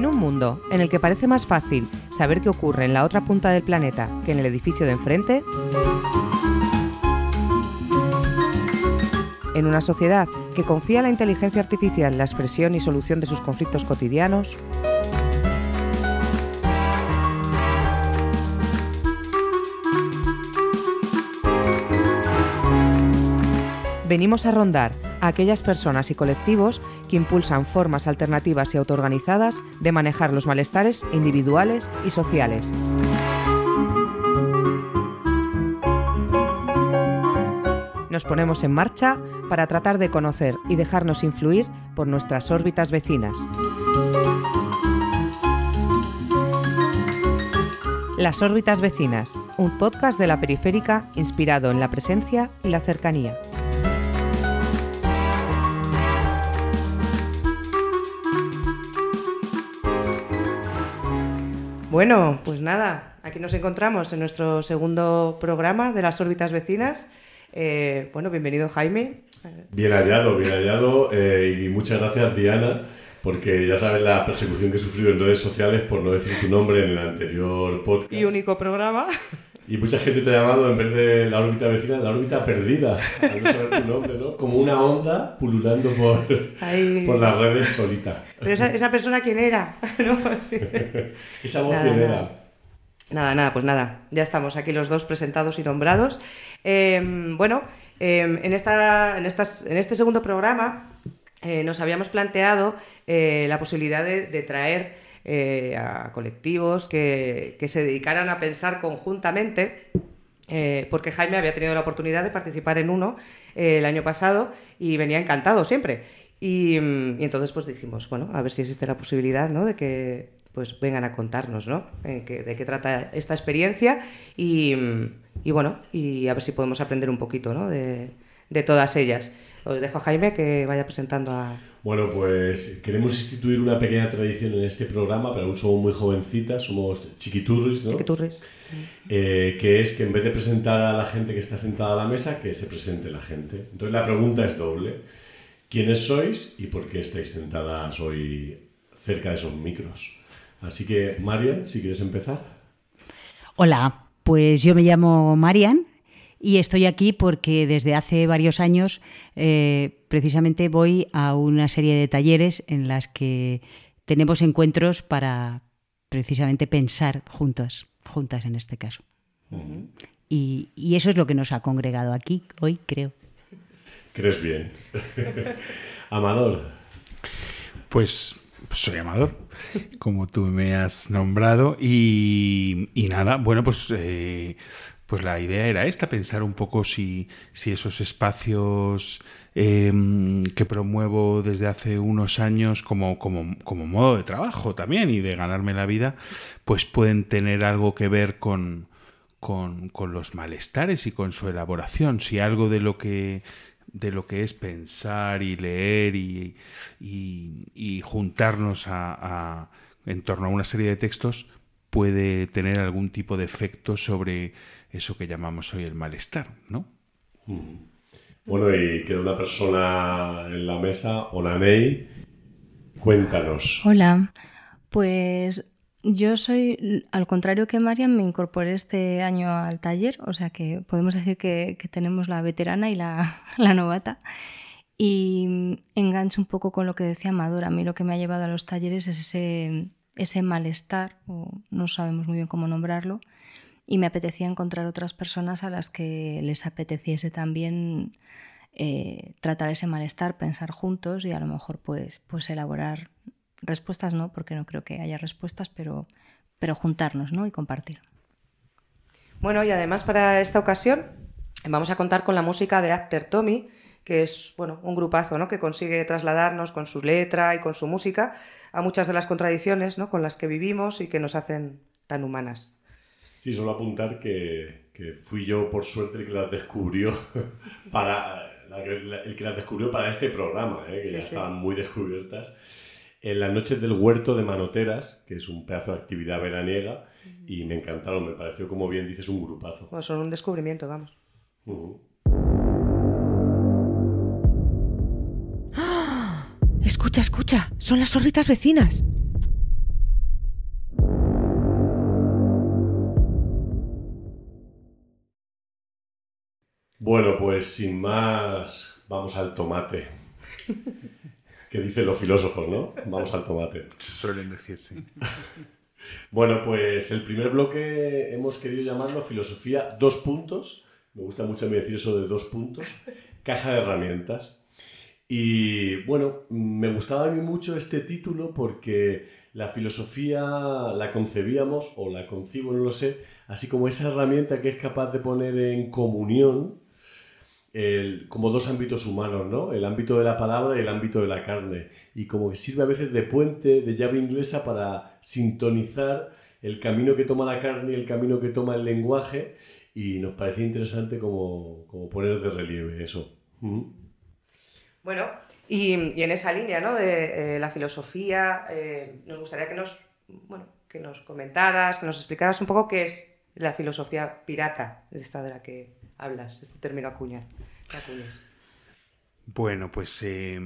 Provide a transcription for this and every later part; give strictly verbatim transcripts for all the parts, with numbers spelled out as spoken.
En un mundo en el que parece más fácil saber qué ocurre en la otra punta del planeta que en el edificio de enfrente, en una sociedad que confía en la inteligencia artificial en la expresión y solución de sus conflictos cotidianos, venimos a rondar a aquellas personas y colectivos que impulsan formas alternativas y autoorganizadas de manejar los malestares individuales y sociales. Nos ponemos en marcha para tratar de conocer y dejarnos influir por nuestras órbitas vecinas. Las órbitas vecinas, un podcast de la Periférica inspirado en la presencia y la cercanía. Bueno, pues nada, aquí nos encontramos en nuestro segundo programa de las órbitas vecinas. Eh, bueno, bienvenido Jaime. Bien hallado, bien hallado eh, y muchas gracias Diana, porque ya sabes la persecución que he sufrido en redes sociales por no decir tu nombre en el anterior podcast. Y único programa. Y mucha gente te ha llamado, en vez de la órbita vecina, la órbita perdida, al no saber tu nombre, ¿no? Como una onda pululando por, por las redes solita. Pero esa, esa persona, ¿quién era? ¿No? Sí. Esa voz, nada, ¿quién nada. era? Nada, nada, pues nada, ya estamos aquí los dos presentados y nombrados. Eh, bueno, eh, en, esta, en, estas, en este segundo programa eh, nos habíamos planteado eh, la posibilidad de, de traer eh, a colectivos que, que se dedicaran a pensar conjuntamente, eh, porque Jaime había tenido la oportunidad de participar en uno eh, el año pasado y venía encantado siempre. Y, y entonces pues dijimos, bueno, a ver si existe la posibilidad, ¿no?, de que pues vengan a contarnos, ¿no?, en qué, de qué trata esta experiencia y, y bueno, y a ver si podemos aprender un poquito, ¿no?, de, de todas ellas. Os dejo a Jaime que vaya presentando a... Bueno, pues queremos instituir una pequeña tradición en este programa, pero aún somos muy jovencitas, somos chiquiturris, ¿no? Chiquiturris. Eh, que es que en vez de presentar a la gente que está sentada a la mesa, que se presente la gente. Entonces la pregunta es doble. ¿Quiénes sois y por qué estáis sentadas hoy cerca de esos micros? Así que, Marian, si quieres empezar. Hola, pues yo me llamo Marian y estoy aquí porque desde hace varios años eh, precisamente voy a una serie de talleres en las que tenemos encuentros para precisamente pensar juntas, juntas en este caso. Uh-huh. Y, y eso es lo que nos ha congregado aquí hoy, creo. ¿Crees bien? Amador. Pues soy Amador, como tú me has nombrado, y, y nada, bueno, pues, eh, pues la idea era esta, pensar un poco si, si esos espacios eh, que promuevo desde hace unos años como, como, como modo de trabajo también y de ganarme la vida, pues pueden tener algo que ver con, con, con los malestares y con su elaboración, si algo de lo que... de lo que es pensar y leer y, y, y juntarnos a, a, en torno a una serie de textos puede tener algún tipo de efecto sobre eso que llamamos hoy el malestar, ¿no? Bueno, y queda una persona en la mesa, Olanei, cuéntanos. Hola, pues yo soy, al contrario que Marian, me incorporé este año al taller, o sea que podemos decir que, que tenemos la veterana y la, la novata. Y engancho un poco con lo que decía Amador. A mí lo que me ha llevado a los talleres es ese, ese malestar, o no sabemos muy bien cómo nombrarlo, y me apetecía encontrar otras personas a las que les apeteciese también eh, tratar ese malestar, pensar juntos y a lo mejor pues, pues elaborar respuestas, no, porque no creo que haya respuestas, pero, pero juntarnos, ¿no?, y compartir. Bueno, y además para esta ocasión vamos a contar con la música de After Tommy, que es, bueno, un grupazo, ¿no?, que consigue trasladarnos con su letra y con su música a muchas de las contradicciones, ¿no?, con las que vivimos y que nos hacen tan humanas. Sí, solo apuntar que, que fui yo, por suerte, el que las descubrió para, el que las descubrió para este programa, ¿eh? que sí, ya sí. Estaban muy descubiertas. En las noches del huerto de Manoteras, que es un pedazo de actividad veraniega, uh-huh. y me encantaron, me pareció, como bien dices, un grupazo. Bueno, son un descubrimiento, vamos. Uh-huh. ¡Ah! Escucha, escucha, son las órbitas vecinas. Bueno, pues sin más, vamos al tomate. Que dicen los filósofos, ¿no? Vamos al tomate. Suelen decir, sí. Bueno, pues el primer bloque hemos querido llamarlo filosofía dos puntos. Me gusta mucho a mí decir eso de dos puntos. Caja de herramientas. Y bueno, me gustaba a mí mucho este título porque la filosofía la concebíamos, o la concibo, no lo sé, así como esa herramienta que es capaz de poner en comunión el, como dos ámbitos humanos, ¿no? El ámbito de la palabra y el ámbito de la carne. Y como que sirve a veces de puente, de llave inglesa para sintonizar el camino que toma la carne y el camino que toma el lenguaje. Y nos parecía interesante como, como poner de relieve eso. ¿Mm? Bueno, y, y en esa línea, ¿no? de eh, la filosofía, eh, nos gustaría que nos, bueno, que nos comentaras, que nos explicaras un poco qué es la filosofía pirata, esta de la que hablas, este término acuñar. ¿Qué acuñas? Bueno, pues eh,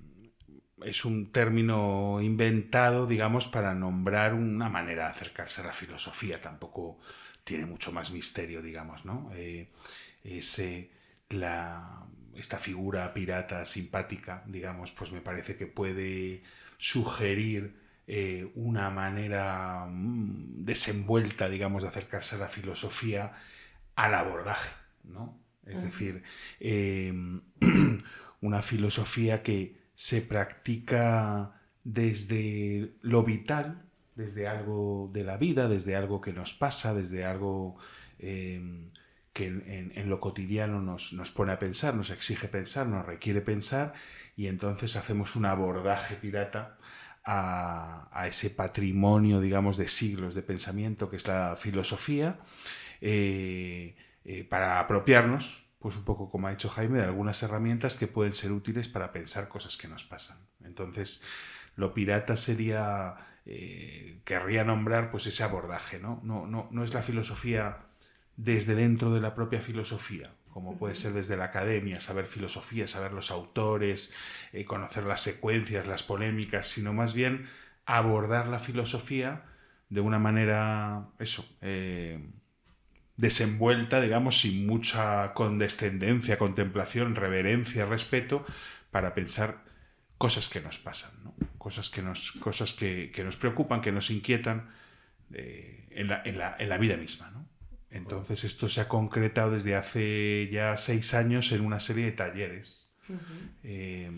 es un término inventado, digamos, para nombrar una manera de acercarse a la filosofía. Tampoco tiene mucho más misterio, digamos, ¿no? Eh, es eh, la, esta figura pirata simpática, digamos, pues me parece que puede sugerir eh, una manera mm, desenvuelta, digamos, de acercarse a la filosofía al abordaje, ¿no? Es uh-huh. decir, eh, una filosofía que se practica desde lo vital, desde algo de la vida, desde algo que nos pasa, desde algo eh, que en, en, en lo cotidiano nos, nos pone a pensar, nos exige pensar, nos requiere pensar, y entonces hacemos un abordaje pirata a, a ese patrimonio, digamos, de siglos de pensamiento que es la filosofía, eh, eh, para apropiarnos, pues un poco como ha dicho Jaime, de algunas herramientas que pueden ser útiles para pensar cosas que nos pasan. Entonces, lo pirata sería, eh, querría nombrar pues ese abordaje, ¿no? No, no, no es la filosofía desde dentro de la propia filosofía, como puede ser desde la academia, saber filosofía, saber los autores, eh, conocer las secuencias, las polémicas, sino más bien abordar la filosofía de una manera, eso, eh, desenvuelta, digamos, sin mucha condescendencia, contemplación, reverencia, respeto, para pensar cosas que nos pasan, ¿no? Cosas que nos, cosas que, que nos preocupan, que nos inquietan eh, en, la, en, la, en la vida misma, ¿no? Entonces esto se ha concretado desde hace ya seis años en una serie de talleres uh-huh. eh,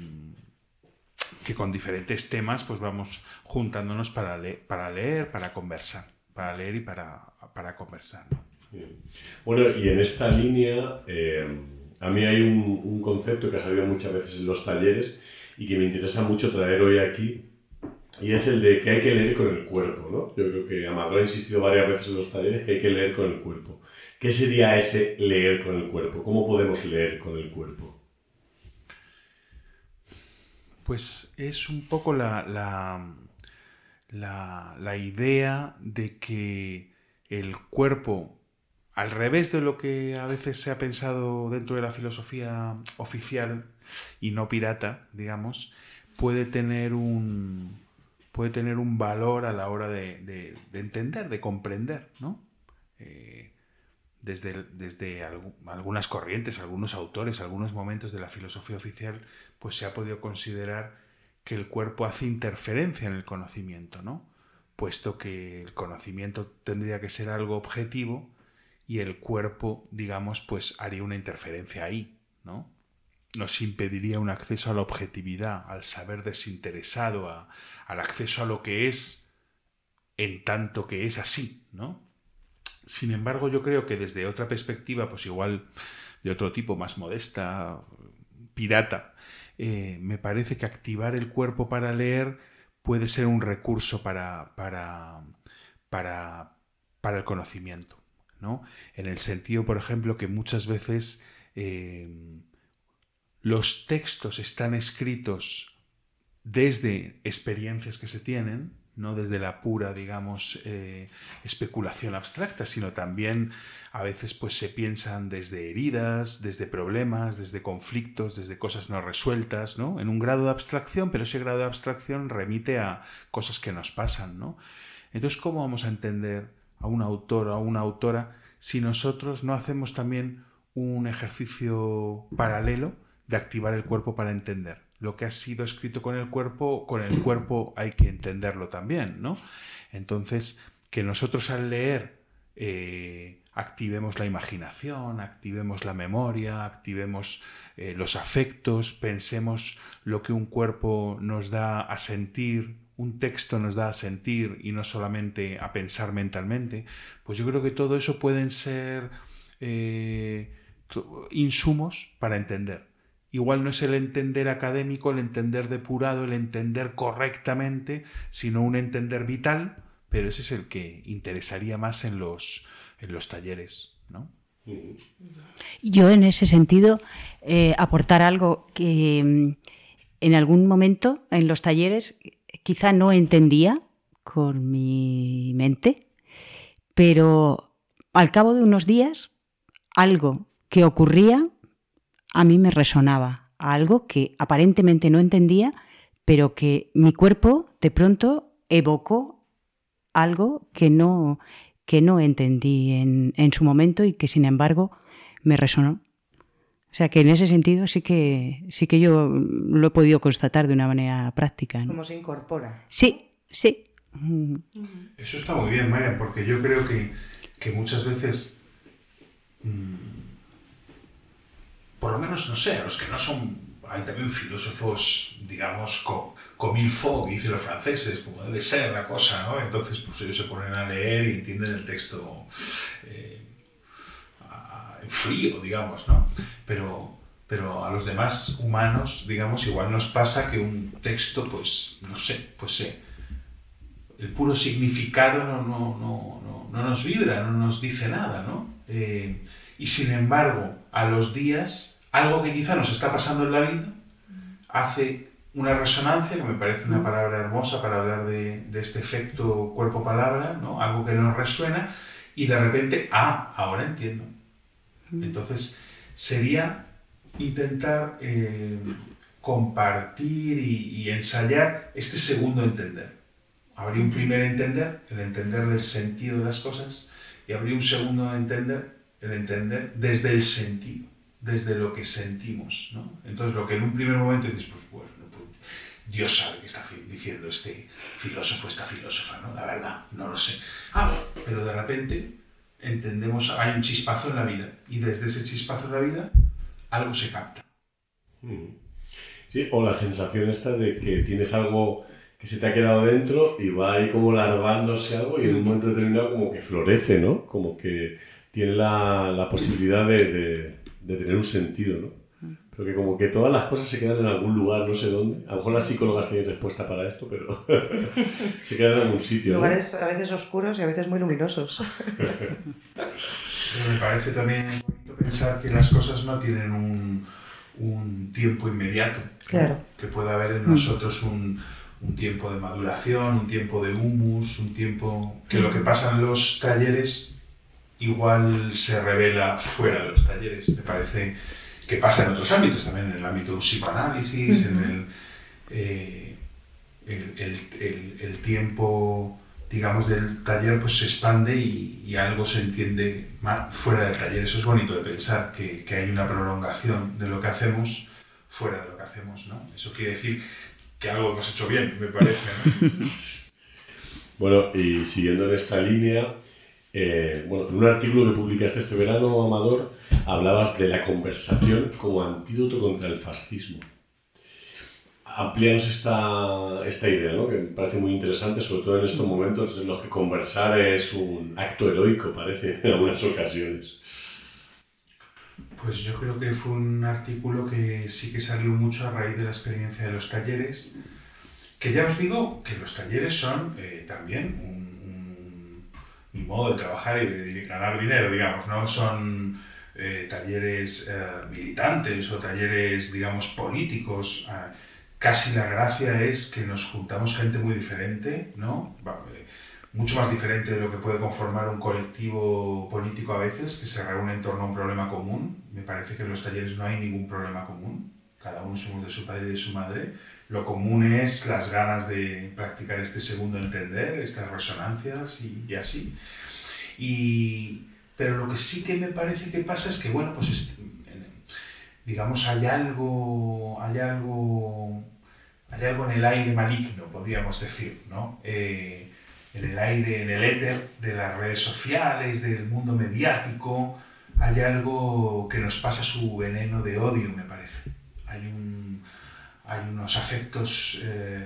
que con diferentes temas pues vamos juntándonos para, le- para leer, para conversar, para leer y para, para conversar, ¿no? Bueno, y en esta línea, eh, a mí hay un, un concepto que ha salido muchas veces en los talleres y que me interesa mucho traer hoy aquí, y es el de que hay que leer con el cuerpo, ¿no? Yo creo que Amador ha insistido varias veces en los talleres que hay que leer con el cuerpo. ¿Qué sería ese leer con el cuerpo? ¿Cómo podemos leer con el cuerpo? Pues es un poco la, la, la, la idea de que el cuerpo, al revés de lo que a veces se ha pensado dentro de la filosofía oficial y no pirata, digamos, puede tener un, puede tener un valor a la hora de, de, de entender, de comprender, ¿no? Eh, desde, desde alg- algunas corrientes, algunos autores, algunos momentos de la filosofía oficial, pues se ha podido considerar que el cuerpo hace interferencia en el conocimiento, ¿no? Puesto que el conocimiento tendría que ser algo objetivo, y el cuerpo, digamos, pues haría una interferencia ahí, ¿no? Nos impediría un acceso a la objetividad, al saber desinteresado, a, al acceso a lo que es en tanto que es así, ¿no? Sin embargo, yo creo que desde otra perspectiva, pues igual de otro tipo, más modesta, pirata, eh, me parece que activar el cuerpo para leer puede ser un recurso para, para, para, para el conocimiento, ¿no? En el sentido, por ejemplo, que muchas veces eh, los textos están escritos desde experiencias que se tienen, no desde la pura, digamos, eh, especulación abstracta, sino también a veces pues se piensan desde heridas, desde problemas, desde conflictos, desde cosas no resueltas, ¿no? En un grado de abstracción, pero ese grado de abstracción remite a cosas que nos pasan, ¿no? Entonces, ¿cómo vamos a entender a un autor o a una autora si nosotros no hacemos también un ejercicio paralelo de activar el cuerpo para entender. Lo que ha sido escrito con el cuerpo, con el cuerpo hay que entenderlo también, ¿no? Entonces, que nosotros al leer eh, activemos la imaginación, activemos la memoria, activemos eh, los afectos, pensemos lo que un cuerpo nos da a sentir, un texto nos da a sentir y no solamente a pensar mentalmente, pues yo creo que todo eso pueden ser eh, insumos para entender. Igual no es el entender académico, el entender depurado, el entender correctamente, sino un entender vital, pero ese es el que interesaría más en los, en los talleres, ¿no? Yo en ese sentido eh, aportar algo que mm, en algún momento en los talleres quizá no entendía con mi mente, pero al cabo de unos días algo que ocurría a mí me resonaba, algo que aparentemente no entendía, pero que mi cuerpo de pronto evocó algo que no, que no entendí en, en su momento y que sin embargo me resonó. O sea que en ese sentido sí que, sí que yo lo he podido constatar de una manera práctica, ¿no? Como se incorpora. Sí, sí. Eso está muy bien, Marian, porque yo creo que, que muchas veces... Mmm, por lo menos, no sé, a los que no son... Hay también filósofos, digamos, comme il faut, que dicen los franceses, como debe ser la cosa, ¿no? Entonces, pues ellos se ponen a leer y entienden el texto eh, en frío, digamos, ¿no? Pero, pero a los demás humanos, digamos, igual nos pasa que un texto, pues, no sé, pues eh, el puro significado no, no, no, no, no nos vibra, no nos dice nada, ¿no? Eh, y sin embargo, a los días, algo que quizá nos está pasando en la vida hace una resonancia, que me parece una palabra hermosa para hablar de, de este efecto cuerpo-palabra, ¿no? Algo que nos resuena y de repente, ah, ahora entiendo. Entonces, sería intentar eh, compartir y, y ensayar este segundo entender. Habría un primer entender, el entender del sentido de las cosas, y habría un segundo entender, el entender desde el sentido, desde lo que sentimos, ¿no? Entonces, lo que en un primer momento dices, pues bueno, pues, Dios sabe qué está diciendo este filósofo, esta filósofa, ¿no? La verdad, no lo sé. Ah, pero de repente entendemos, hay un chispazo en la vida, y desde ese chispazo en la vida, algo se capta. Sí, o la sensación esta de que tienes algo que se te ha quedado dentro y va ahí como larvándose algo y en un momento determinado como que florece, ¿no? Como que tiene la, la posibilidad de, de, de tener un sentido, ¿no? Pero que como que todas las cosas se quedan en algún lugar, no sé dónde. A lo mejor las psicólogas tienen respuesta para esto, pero se quedan en algún sitio, ¿no? Lugares a veces oscuros y a veces muy luminosos. Pero me parece también bonito pensar que las cosas no tienen un, un tiempo inmediato. Claro. ¿No? Que pueda haber en nosotros un, un tiempo de maduración, un tiempo de humus, un tiempo... Que lo que pasa en los talleres igual se revela fuera de los talleres. Me parece que pasa en otros ámbitos, también en el ámbito del psicoanálisis, uh-huh. en el, eh, el, el, el, el tiempo, digamos, del taller pues se expande y, y algo se entiende más fuera del taller. Eso es bonito de pensar, que, que hay una prolongación de lo que hacemos fuera de lo que hacemos, ¿no? Eso quiere decir que algo hemos hecho bien, me parece, ¿no? Bueno, y siguiendo en esta línea, eh, bueno, en un artículo que publicaste este verano, Amador, hablabas de la conversación como antídoto contra el fascismo. Amplíanos esta, esta idea, ¿no? Que me parece muy interesante, sobre todo en estos momentos en los que conversar es un acto heroico, parece, en algunas ocasiones. Pues yo creo que fue un artículo que sí que salió mucho a raíz de la experiencia de los talleres, que ya os digo que los talleres son eh, también un, un, mi modo de trabajar y de, de ganar dinero, digamos, no son eh, talleres eh, militantes o talleres, digamos, políticos. Eh, casi la gracia es que nos juntamos gente muy diferente, ¿no? Mucho más diferente de lo que puede conformar un colectivo político a veces, que se reúne en torno a un problema común. Me parece que en los talleres no hay ningún problema común, cada uno somos de su padre y de su madre. Lo común es las ganas de practicar este segundo entender, estas resonancias y, y así. Y, pero lo que sí que me parece que pasa es que, bueno, pues es, digamos, hay algo, hay algo, hay algo en el aire maligno, podríamos decir, ¿no? Eh, en el aire, en el éter de las redes sociales, del mundo mediático, hay algo que nos pasa su veneno de odio, me parece. Hay, un, hay unos afectos eh,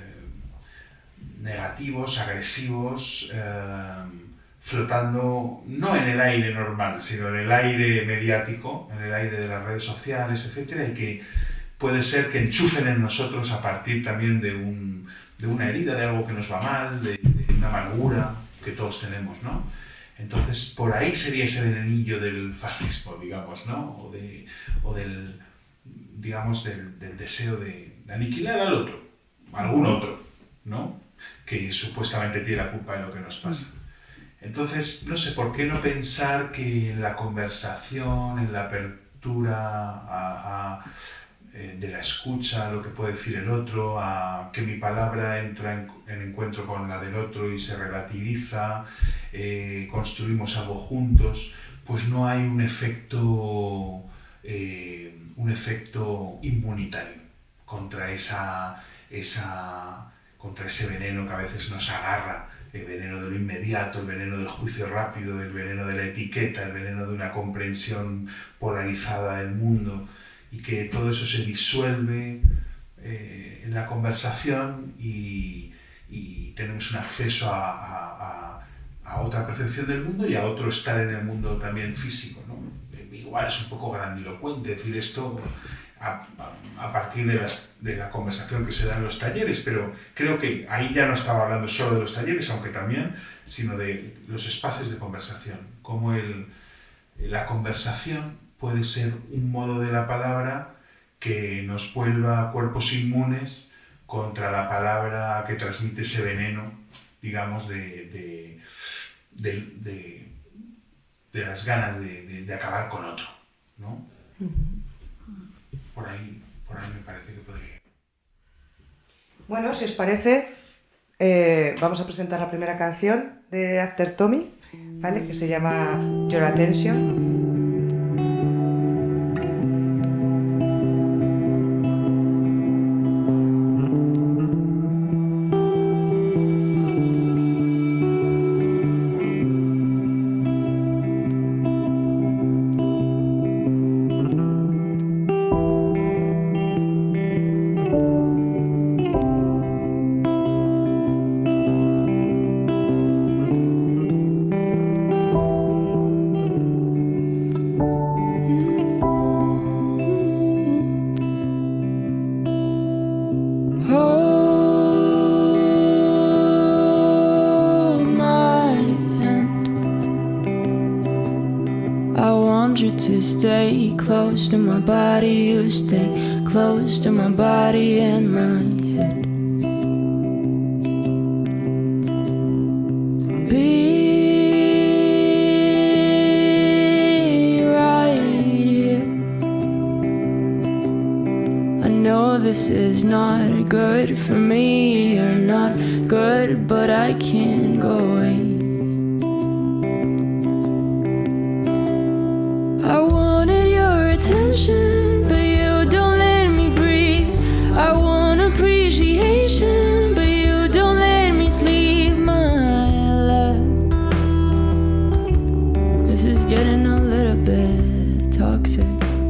negativos, agresivos, eh, flotando no en el aire normal, sino en el aire mediático, en el aire de las redes sociales, etcétera, y que puede ser que enchufen en nosotros a partir también de, un, de una herida, de algo que nos va mal, de, de una amargura que todos tenemos, ¿no? Entonces, por ahí sería ese venenillo del fascismo, digamos, ¿no? O, de, o del, digamos, del, del deseo de, de aniquilar al otro, algún otro, ¿no? Que supuestamente tiene la culpa de lo que nos pasa. Entonces, no sé, ¿por qué no pensar que en la conversación, en la apertura a, a, eh, de la escucha, a lo que puede decir el otro, a que mi palabra entra en, en encuentro con la del otro y se relativiza, eh, construimos algo juntos, pues no hay un efecto, eh, un efecto inmunitario contra, esa, esa, contra ese veneno que a veces nos agarra, el veneno de lo inmediato, el veneno del juicio rápido, el veneno de la etiqueta, el veneno de una comprensión polarizada del mundo, y que todo eso se disuelve eh, en la conversación y, y tenemos un acceso a, a, a, a otra percepción del mundo y a otro estar en el mundo también físico, ¿no? Igual es un poco grandilocuente decir esto a, a, a partir de, las, de la conversación que se da en los talleres, pero creo que ahí ya no estaba hablando solo de los talleres, aunque también, sino de los espacios de conversación, como el, la conversación puede ser un modo de la palabra que nos vuelva cuerpos inmunes contra la palabra que transmite ese veneno, digamos, de, de, de, de, de las ganas de, de, de acabar con otro, ¿no? Por ahí, por ahí me parece que podría. Bueno, si os parece, eh, vamos a presentar la primera canción de After Tommy, ¿vale? Que se llama Your Attention. Close to my body, you stay close to my body and my head. Be right here. I know this is not good for me, or not good, but I can't go away. Attention, but you don't let me breathe. I want appreciation, but you don't let me sleep, my love. This is getting a little bit toxic.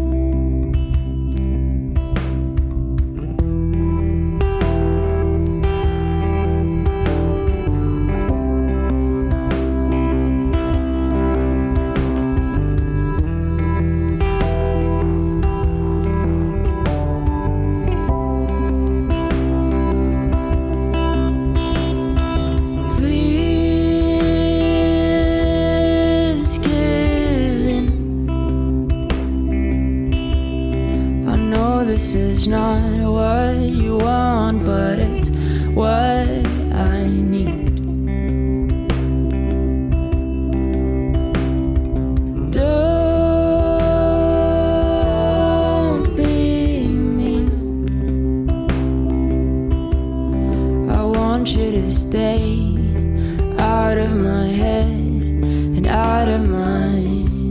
Not what you want, but it's what I need. Don't be mean. I want you to stay out of my head and out of my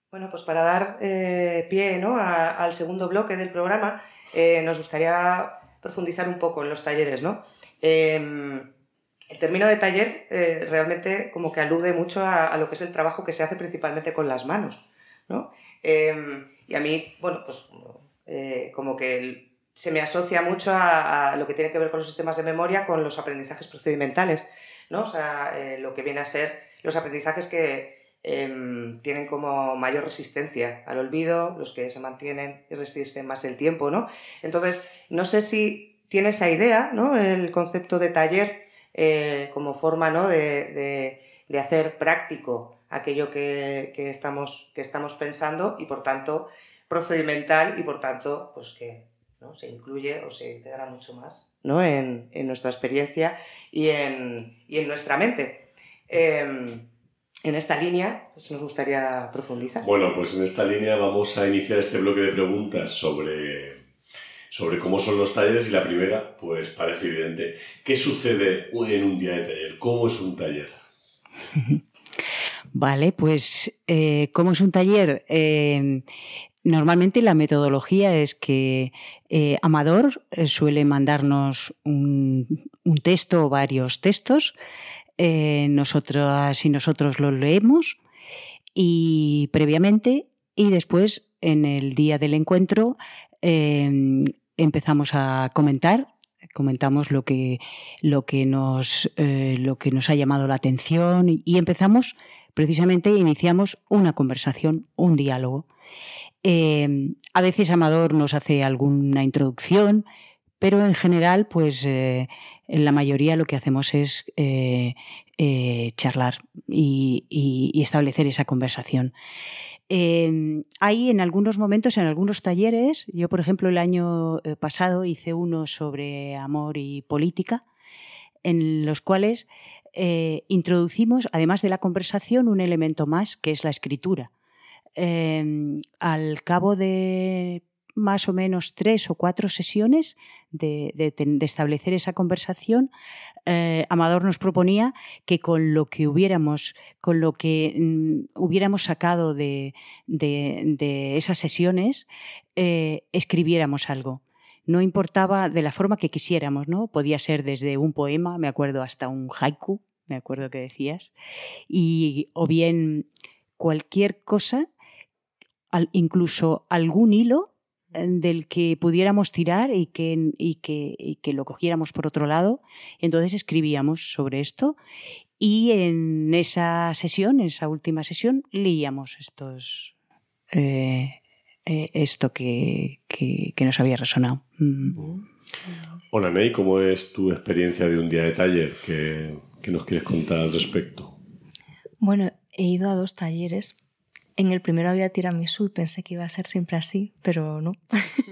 Bueno, pues para dar eh, pie, ¿no?, a, al segundo bloque del programa, eh, nos gustaría profundizar un poco en los talleres, ¿no? Eh, el término de taller eh, realmente como que alude mucho a, a lo que es el trabajo que se hace principalmente con las manos, ¿no? Eh, y a mí, bueno, pues eh, como que el, se me asocia mucho a, a lo que tiene que ver con los sistemas de memoria, con los aprendizajes procedimentales, ¿no? O sea, eh, lo que viene a ser los aprendizajes que Eh, tienen como mayor resistencia al olvido, los que se mantienen y resisten más el tiempo, ¿no? Entonces, no sé si tiene esa idea, ¿no?, el concepto de taller eh, como forma, ¿no?, de, de, de hacer práctico aquello que, que, estamos, que estamos pensando y, por tanto, procedimental y, por tanto, pues que, ¿no?, se incluye o se integra mucho más, ¿no?, en, en nuestra experiencia y en, y en nuestra mente. Eh, En esta línea, pues nos gustaría profundizar. Bueno, pues en esta línea vamos a iniciar este bloque de preguntas sobre, sobre cómo son los talleres, y la primera, pues parece evidente. ¿Qué sucede en un día de taller? ¿Cómo es un taller? Vale, pues eh, ¿cómo es un taller? Eh, normalmente la metodología es que eh, Amador eh, suele mandarnos un, un texto o varios textos. Eh, nosotras y nosotros los leemos y previamente, y después en el día del encuentro eh, empezamos a comentar, comentamos lo que, lo que, nos, eh, lo que nos ha llamado la atención y, y empezamos, precisamente iniciamos una conversación, un diálogo. Eh, a veces Amador nos hace alguna introducción, pero en general, pues eh, en la mayoría lo que hacemos es eh, eh, charlar y, y, y establecer esa conversación. Eh, hay en algunos momentos, en algunos talleres, yo por ejemplo el año pasado hice uno sobre amor y política, en los cuales eh, introducimos, además de la conversación, un elemento más que es la escritura. Eh, al cabo de más o menos tres o cuatro sesiones de, de, de establecer esa conversación, eh, Amador nos proponía que con lo que hubiéramos, con lo que mm, hubiéramos sacado de, de, de esas sesiones, eh, escribiéramos algo. No importaba de la forma que quisiéramos, ¿no? Podía ser desde un poema, me acuerdo, hasta un haiku, me acuerdo que decías, y, o bien cualquier cosa, al, incluso algún hilo del que pudiéramos tirar y que, y, que, y que lo cogiéramos por otro lado. Entonces escribíamos sobre esto y en esa sesión, en esa última sesión, leíamos estos, eh, eh, esto que, que, que nos había resonado. Mm. Hola, Ney, ¿cómo es tu experiencia de un día de taller? ¿Qué, qué nos quieres contar al respecto? Bueno, he ido a dos talleres. En el primero había tiramisú y pensé que iba a ser siempre así, pero no.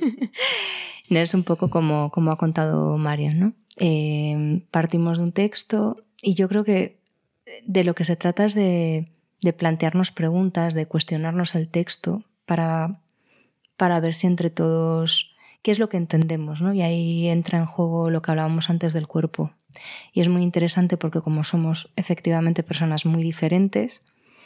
Es un poco como, como ha contado Marian, ¿no? Eh, partimos de un texto y yo creo que de lo que se trata es de, de plantearnos preguntas, de cuestionarnos el texto para, para ver si entre todos qué es lo que entendemos, ¿no? Y ahí entra en juego lo que hablábamos antes del cuerpo. Y es muy interesante porque como somos efectivamente personas muy diferentes,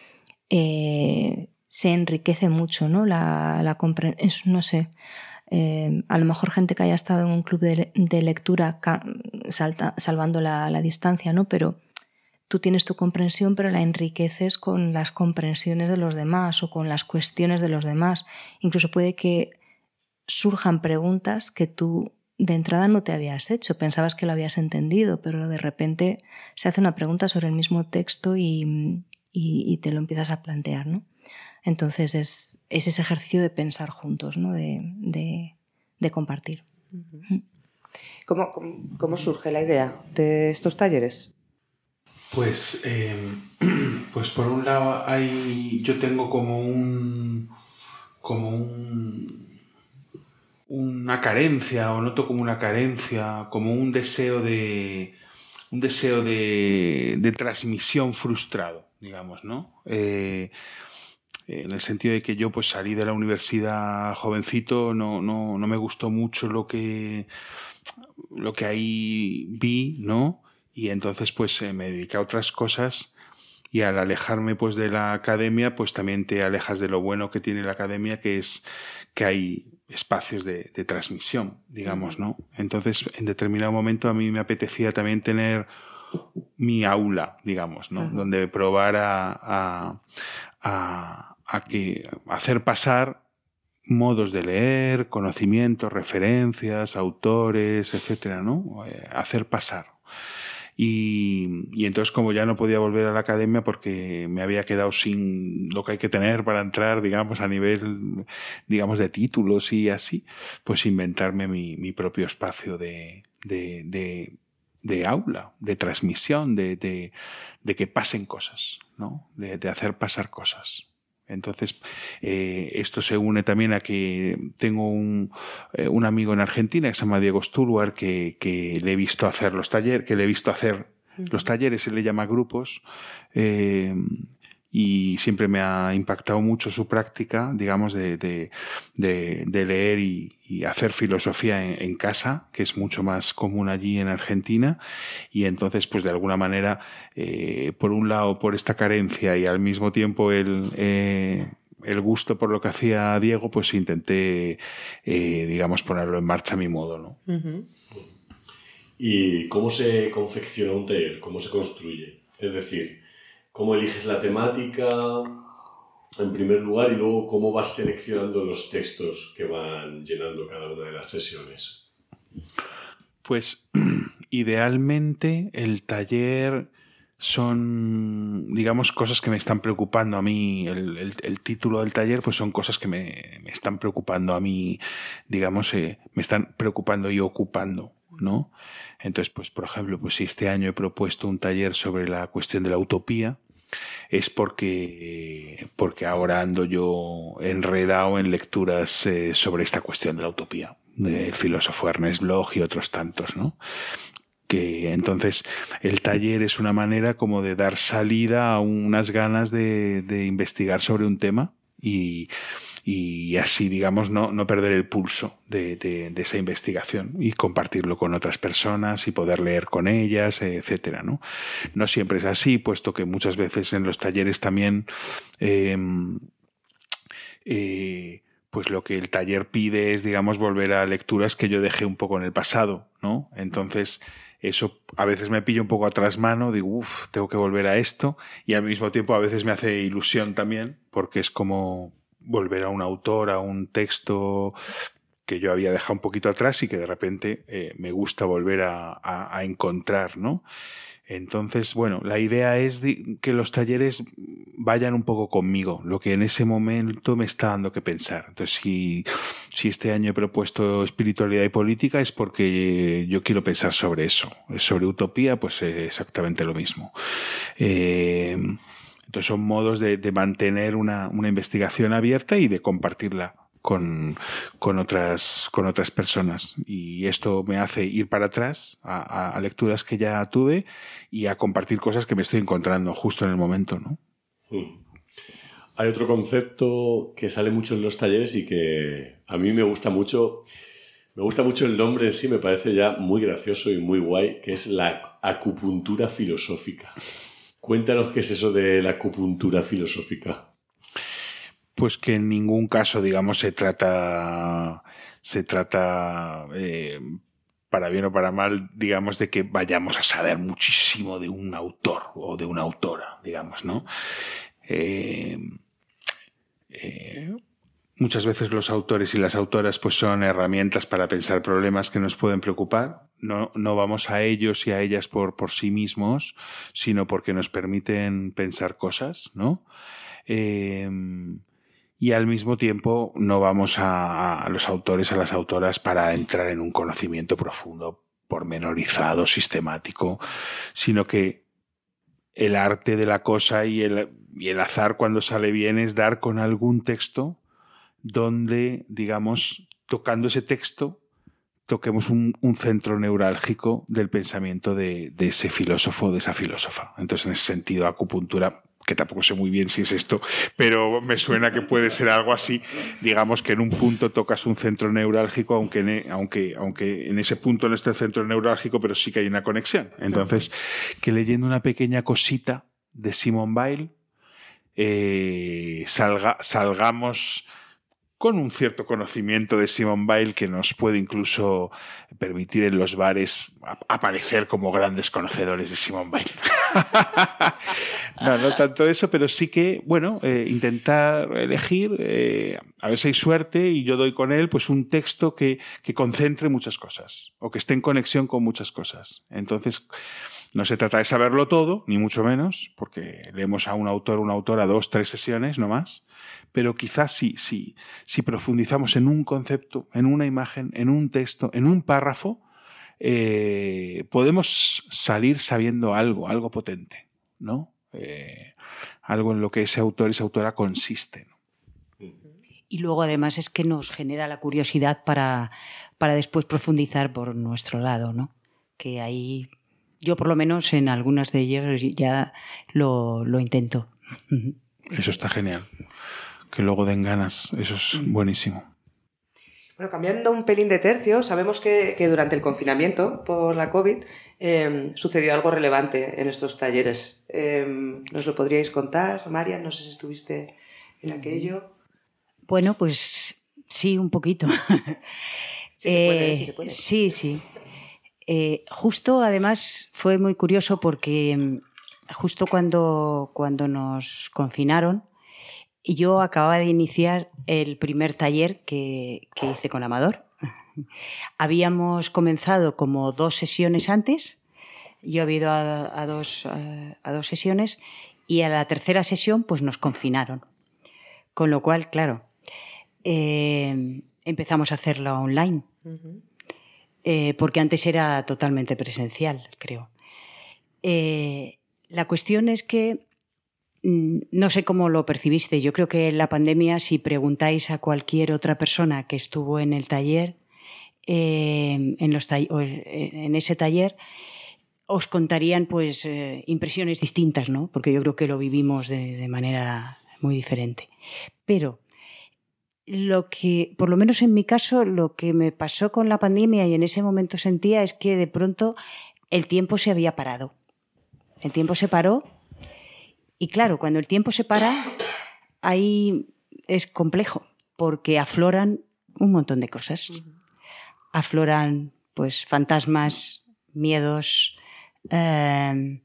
Eh, se enriquece mucho, ¿no? La, la comprensión, no sé, eh, a lo mejor gente que haya estado en un club de, de lectura salta, salvando la, la distancia, ¿no? Pero tú tienes tu comprensión, pero la enriqueces con las comprensiones de los demás o con las cuestiones de los demás. Incluso puede que surjan preguntas que tú de entrada no te habías hecho, pensabas que lo habías entendido, pero de repente se hace una pregunta sobre el mismo texto y Y, y te lo empiezas a plantear, ¿no? Entonces es, es ese ejercicio de pensar juntos, ¿no? De, de, de compartir. ¿Cómo, cómo, ¿Cómo surge la idea de estos talleres? Pues, eh, pues por un lado hay, yo tengo como un, como un, una carencia, o noto como una carencia, como un deseo de, un deseo de, de transmisión frustrado, digamos, ¿no? Eh, en el sentido de que yo pues salí de la universidad jovencito, no, no, no me gustó mucho lo que, lo que ahí vi, ¿no? Y entonces pues eh, me dediqué a otras cosas y al alejarme pues de la academia, pues también te alejas de lo bueno que tiene la academia, que es que hay espacios de, de transmisión, digamos, ¿no? Entonces, en determinado momento a mí me apetecía también tener mi aula, digamos, ¿no? Uh-huh. Donde probar a, a, a, a que, hacer pasar modos de leer, conocimientos, referencias, autores, etcétera, ¿no? Eh, hacer pasar. Y, y entonces, como ya no podía volver a la academia porque me había quedado sin lo que hay que tener para entrar, digamos, a nivel, digamos, de títulos y así, pues inventarme mi, mi propio espacio de, de, de, de aula, de transmisión, de, de, de que pasen cosas, ¿no? De, de hacer pasar cosas. Entonces, eh, esto se une también a que tengo un, eh, un amigo en Argentina que se llama Diego Stulwar, que, que le he visto hacer los talleres, que le he visto hacer uh-huh. los talleres, él le llama grupos, eh, y siempre me ha impactado mucho su práctica, digamos, de, de, de, de leer y, y hacer filosofía en, en casa, que es mucho más común allí en Argentina. Y entonces, pues de alguna manera, eh, por un lado, por esta carencia y al mismo tiempo el, eh, el gusto por lo que hacía Diego, pues intenté, eh, digamos, ponerlo en marcha a mi modo, ¿no? Uh-huh. ¿Y cómo se confecciona un taller? ¿Cómo se construye? Es decir, ¿cómo eliges la temática en primer lugar y luego cómo vas seleccionando los textos que van llenando cada una de las sesiones? Pues idealmente el taller son, digamos, cosas que me están preocupando a mí. El, el, el título del taller pues son cosas que me, me están preocupando a mí, digamos, eh, me están preocupando y ocupando, ¿no? Entonces, pues, por ejemplo, pues si este año he propuesto un taller sobre la cuestión de la utopía, es porque, porque ahora ando yo enredado en lecturas eh, sobre esta cuestión de la utopía, del filósofo Ernest Bloch y otros tantos, ¿no? Que entonces el taller es una manera como de dar salida a unas ganas de, de investigar sobre un tema y y así, digamos, no, no perder el pulso de, de, de esa investigación y compartirlo con otras personas y poder leer con ellas, etcétera, ¿no? No siempre es así, puesto que muchas veces en los talleres también eh, eh, pues lo que el taller pide es, digamos, volver a lecturas que yo dejé un poco en el pasado, ¿no? Entonces eso a veces me pilla un poco a trasmano, digo, uff, tengo que volver a esto, y al mismo tiempo a veces me hace ilusión también, porque es como volver a un autor, a un texto que yo había dejado un poquito atrás y que de repente eh, me gusta volver a, a, a encontrar, ¿no? Entonces, bueno, la idea es de, que los talleres vayan un poco conmigo, lo que en ese momento me está dando que pensar. Entonces, si, si este año he propuesto espiritualidad y política es porque yo quiero pensar sobre eso. Sobre utopía, pues es exactamente lo mismo. Eh, Entonces son modos de, de mantener una, una investigación abierta y de compartirla con, con, otras, con otras personas. Y esto me hace ir para atrás a, a, a lecturas que ya tuve y a compartir cosas que me estoy encontrando justo en el momento, ¿no? Hmm. Hay otro concepto que sale mucho en los talleres y que a mí me gusta mucho. Me gusta mucho el nombre en sí, me parece ya muy gracioso y muy guay, que es la acupuntura filosófica. Cuéntanos qué es eso de la acupuntura filosófica. Pues que en ningún caso, digamos, se trata, se trata eh, para bien o para mal, digamos, de que vayamos a saber muchísimo de un autor o de una autora, digamos, ¿no? Eh, eh, muchas veces los autores y las autoras pues son herramientas para pensar problemas que nos pueden preocupar. No, no vamos a ellos y a ellas por, por sí mismos, sino porque nos permiten pensar cosas, ¿no? Eh, y al mismo tiempo no vamos a, a los autores, a las autoras para entrar en un conocimiento profundo, pormenorizado, sistemático, sino que el arte de la cosa y el, y el azar cuando sale bien es dar con algún texto donde, digamos, tocando ese texto, toquemos un, un centro neurálgico del pensamiento de, de ese filósofo o de esa filósofa. Entonces, en ese sentido, acupuntura, que tampoco sé muy bien si es esto, pero me suena que puede ser algo así, digamos que en un punto tocas un centro neurálgico, aunque en, aunque, aunque en ese punto no esté el centro neurálgico, pero sí que hay una conexión. Entonces, que leyendo una pequeña cosita de Simone Weil, eh, salga, salgamos con un cierto conocimiento de Simone Weil que nos puede incluso permitir en los bares aparecer como grandes conocedores de Simone Weil. No, no tanto eso, pero sí que, bueno, eh, intentar elegir, eh, a ver si hay suerte, y yo doy con él pues un texto que, que concentre muchas cosas, o que esté en conexión con muchas cosas. Entonces, no se trata de saberlo todo, ni mucho menos, porque leemos a un autor o una autora dos, tres sesiones, no más, pero quizás si, si, si profundizamos en un concepto, en una imagen, en un texto, en un párrafo, eh, podemos salir sabiendo algo, algo potente, ¿no? Eh, algo en lo que ese autor y esa autora consiste, ¿no? Y luego además es que nos genera la curiosidad para, para después profundizar por nuestro lado, ¿no? Que ahí, yo por lo menos en algunas de ellas ya lo, lo intento. Eso está genial. Que luego den ganas, eso es buenísimo. Bueno, cambiando un pelín de tercio, sabemos que, que durante el confinamiento por la COVID eh, sucedió algo relevante en estos talleres. Eh, ¿Nos lo podríais contar, Marian? No sé si estuviste en aquello. Bueno, pues sí, un poquito. Sí, se puede, sí, se puede. Sí, sí. Eh, justo, además, fue muy curioso porque justo cuando, cuando nos confinaron, yo acababa de iniciar el primer taller que, que hice con Amador. Habíamos comenzado como dos sesiones antes, yo había ido a, a, dos, a, a dos sesiones, y a la tercera sesión pues nos confinaron. Con lo cual, claro, eh, empezamos a hacerlo online, uh-huh. eh, porque antes era totalmente presencial, creo. Eh, la cuestión es que no sé cómo lo percibiste. Yo creo que en la pandemia, si preguntáis a cualquier otra persona que estuvo en el taller, eh, en, los tall- en ese taller, os contarían pues eh, impresiones distintas, ¿no? Porque yo creo que lo vivimos de, de manera muy diferente. Pero lo que, por lo menos en mi caso, lo que me pasó con la pandemia y en ese momento sentía es que de pronto el tiempo se había parado. El tiempo se paró. Y claro, cuando el tiempo se para, ahí es complejo, porque afloran un montón de cosas. Afloran pues fantasmas, miedos, eh,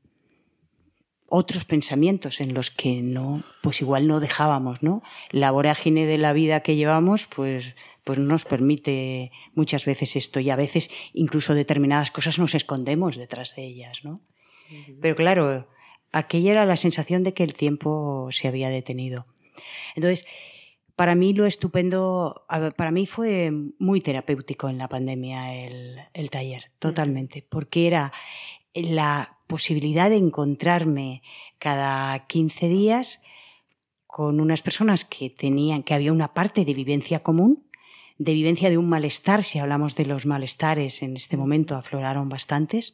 otros pensamientos en los que no, pues igual no dejábamos, ¿no? La vorágine de la vida que llevamos, pues, pues no nos permite muchas veces esto, y a veces incluso determinadas cosas nos escondemos detrás de ellas, ¿no? Uh-huh. Pero claro, aquella era la sensación de que el tiempo se había detenido. Entonces, para mí lo estupendo, para mí fue muy terapéutico en la pandemia el, el taller, totalmente, porque era la posibilidad de encontrarme cada quince días con unas personas que tenían, que había una parte de vivencia común, de vivencia de un malestar, si hablamos de los malestares en este momento afloraron bastantes,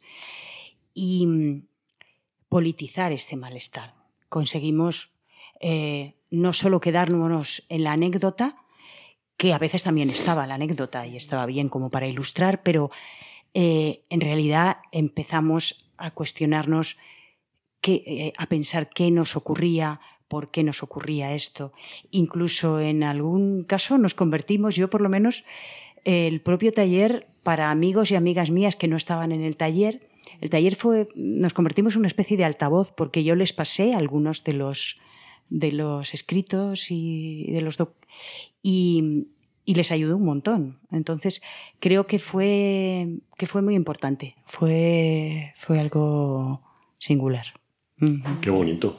y politizar este malestar. Conseguimos eh, no solo quedarnos en la anécdota, que a veces también estaba la anécdota y estaba bien como para ilustrar, pero eh, en realidad empezamos a cuestionarnos, qué, eh, a pensar qué nos ocurría, por qué nos ocurría esto. Incluso en algún caso nos convertimos, yo por lo menos, eh, el propio taller, para amigos y amigas mías que no estaban en el taller, el taller fue, nos convertimos en una especie de altavoz, porque yo les pasé algunos de los, de los escritos y, de los doc- y, y les ayudó un montón. Entonces creo que fue, que fue muy importante, fue, fue algo singular. Uh-huh. Qué bonito.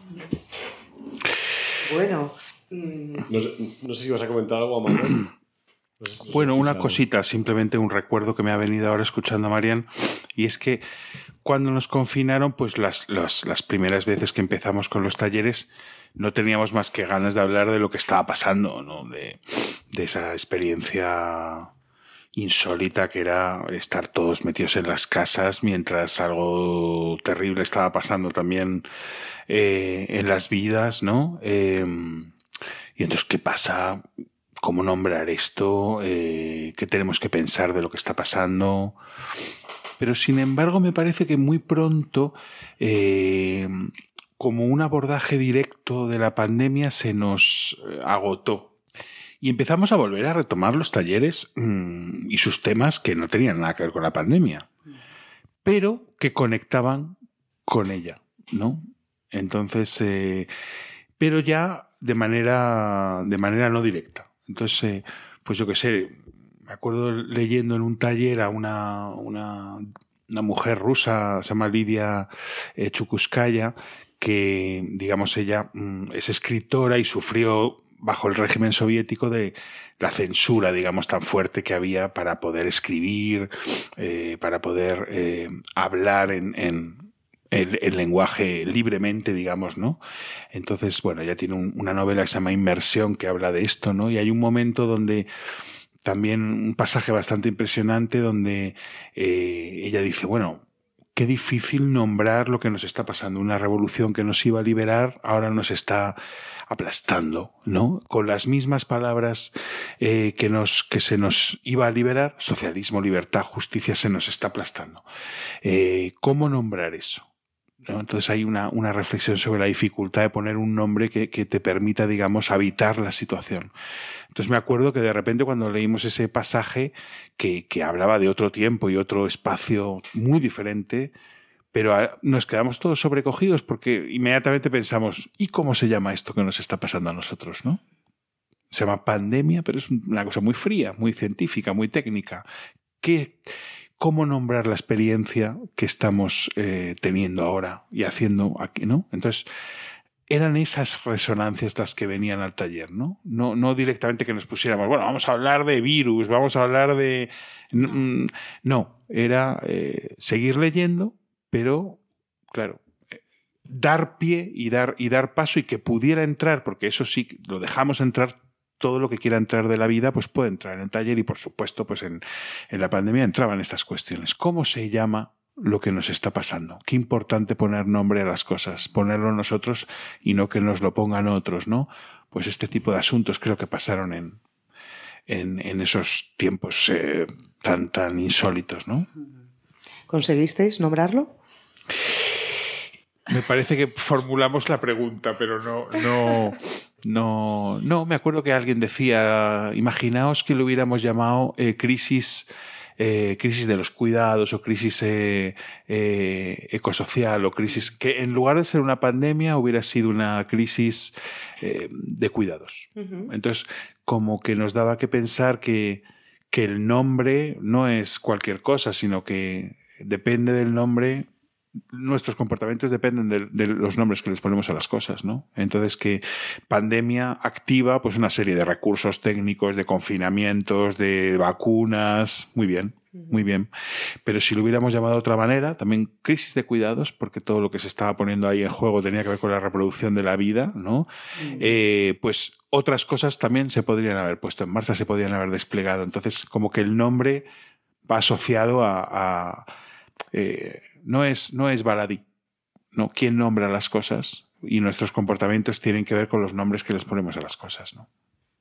Bueno. No sé, no sé si vas a comentar algo, Amador. No sé si Bueno, una cosita, simplemente un recuerdo que me ha venido ahora escuchando a Marian, y es que cuando nos confinaron, pues las, las, las primeras veces que empezamos con los talleres no teníamos más que ganas de hablar de lo que estaba pasando, ¿no? De, de esa experiencia insólita que era estar todos metidos en las casas mientras algo terrible estaba pasando también eh, en las vidas, ¿no? Eh, y entonces, ¿qué pasa? ¿Cómo nombrar esto? Eh, ¿Qué tenemos que pensar de lo que está pasando? Pero sin embargo me parece que muy pronto, eh, como un abordaje directo de la pandemia se nos agotó. Y empezamos a volver a retomar los talleres mmm, y sus temas que no tenían nada que ver con la pandemia, pero que conectaban con ella, ¿no? Entonces, eh, pero ya de manera, de manera no directa. Entonces, eh, pues yo qué sé, me acuerdo leyendo en un taller a una, una, una mujer rusa, se llama Lidia eh, Chukuskaya, que, digamos, ella mmm, es escritora y sufrió bajo el régimen soviético de la censura, digamos, tan fuerte que había para poder escribir, eh, para poder eh, hablar en, en el, el lenguaje libremente, digamos, ¿no? Entonces, bueno, ella tiene un, una novela que se llama Inmersión, que habla de esto, ¿no? Y hay un momento donde también, un pasaje bastante impresionante donde eh, ella dice, bueno, qué difícil nombrar lo que nos está pasando. Una revolución que nos iba a liberar ahora nos está aplastando, ¿no? Con las mismas palabras eh, que, nos, que se nos iba a liberar, socialismo, libertad, justicia, se nos está aplastando. Eh, ¿Cómo nombrar eso? ¿No? Entonces hay una, una reflexión sobre la dificultad de poner un nombre que, que te permita, digamos, habitar la situación. Entonces me acuerdo que de repente cuando leímos ese pasaje que, que hablaba de otro tiempo y otro espacio muy diferente, pero nos quedamos todos sobrecogidos porque inmediatamente pensamos, ¿y cómo se llama esto que nos está pasando a nosotros, no? Se llama pandemia, pero es una cosa muy fría, muy científica, muy técnica. ¿Qué, ¿Cómo nombrar la experiencia que estamos eh, teniendo ahora y haciendo aquí, no? Entonces, eran esas resonancias las que venían al taller, ¿no? No, no directamente que nos pusiéramos, bueno, vamos a hablar de virus, vamos a hablar de... No, era eh, seguir leyendo, pero, claro, dar pie y dar, y dar paso y que pudiera entrar, porque eso sí, lo dejamos entrar, todo lo que quiera entrar de la vida, pues puede entrar en el taller y, por supuesto, pues en, en la pandemia entraban estas cuestiones. ¿Cómo se llama lo que nos está pasando? Qué importante poner nombre a las cosas, ponerlo nosotros y no que nos lo pongan otros, ¿no? Pues este tipo de asuntos creo que pasaron en, en, en esos tiempos eh, tan, tan insólitos, ¿no? ¿Conseguisteis nombrarlo? Me parece que formulamos la pregunta, pero no, no, no, no. Me acuerdo que alguien decía, imaginaos que lo hubiéramos llamado eh, crisis, eh, crisis de los cuidados o crisis eh, eh, ecosocial o crisis que en lugar de ser una pandemia hubiera sido una crisis eh, de cuidados. Uh-huh. Entonces, como que nos daba que pensar que, que el nombre no es cualquier cosa, sino que depende del nombre. Nuestros comportamientos dependen de, de los nombres que les ponemos a las cosas, ¿no? Entonces que pandemia activa pues una serie de recursos técnicos, de confinamientos, de vacunas, muy bien, muy bien. Pero si lo hubiéramos llamado de otra manera, también crisis de cuidados, porque todo lo que se estaba poniendo ahí en juego tenía que ver con la reproducción de la vida, ¿no? Mm. Eh, pues otras cosas también se podrían haber puesto en marcha, se podrían haber desplegado. Entonces como que el nombre va asociado a... a eh, No es, no es baladí, ¿no? ¿Quién nombra las cosas? Y nuestros comportamientos tienen que ver con los nombres que les ponemos a las cosas, ¿no?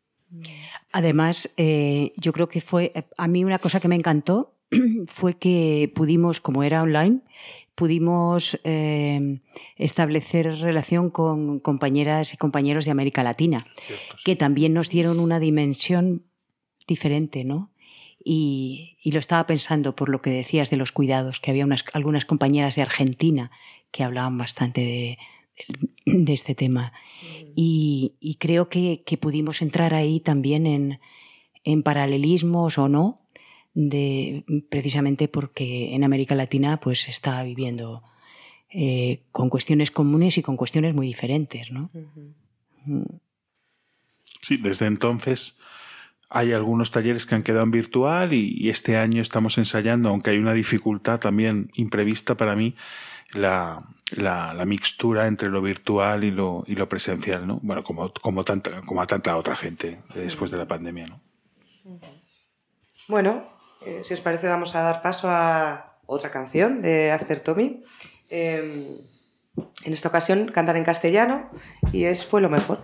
Además, eh, yo creo que fue... A mí una cosa que me encantó fue que pudimos, como era online, pudimos eh, establecer relación con compañeras y compañeros de América Latina, Cierto, sí. que también nos dieron una dimensión diferente, ¿no? Y, y lo estaba pensando por lo que decías de los cuidados, que había unas, algunas compañeras de Argentina que hablaban bastante de, de, de este tema. Mm. Y, y creo que, que pudimos entrar ahí también en, en paralelismos o no, de, precisamente porque en América Latina pues está viviendo eh, con cuestiones comunes y con cuestiones muy diferentes, ¿no? Mm. Sí, desde entonces... Hay algunos talleres que han quedado en virtual y, y este año estamos ensayando, aunque hay una dificultad también imprevista para mí, la, la, la mixtura entre lo virtual y lo, y lo presencial, ¿no? Bueno, como, como, tanta, como a tanta otra gente después de la pandemia, ¿no? Bueno, eh, si os parece vamos a dar paso a otra canción de After Tommy. Eh, en esta ocasión cantan en castellano y es Fue lo mejor.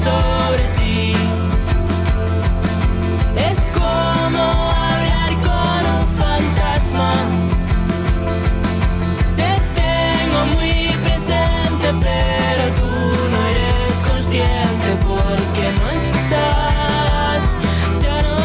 sobre ti. Es como hablar con un fantasma. Te tengo muy presente, pero tú no eres consciente porque no estás, ya no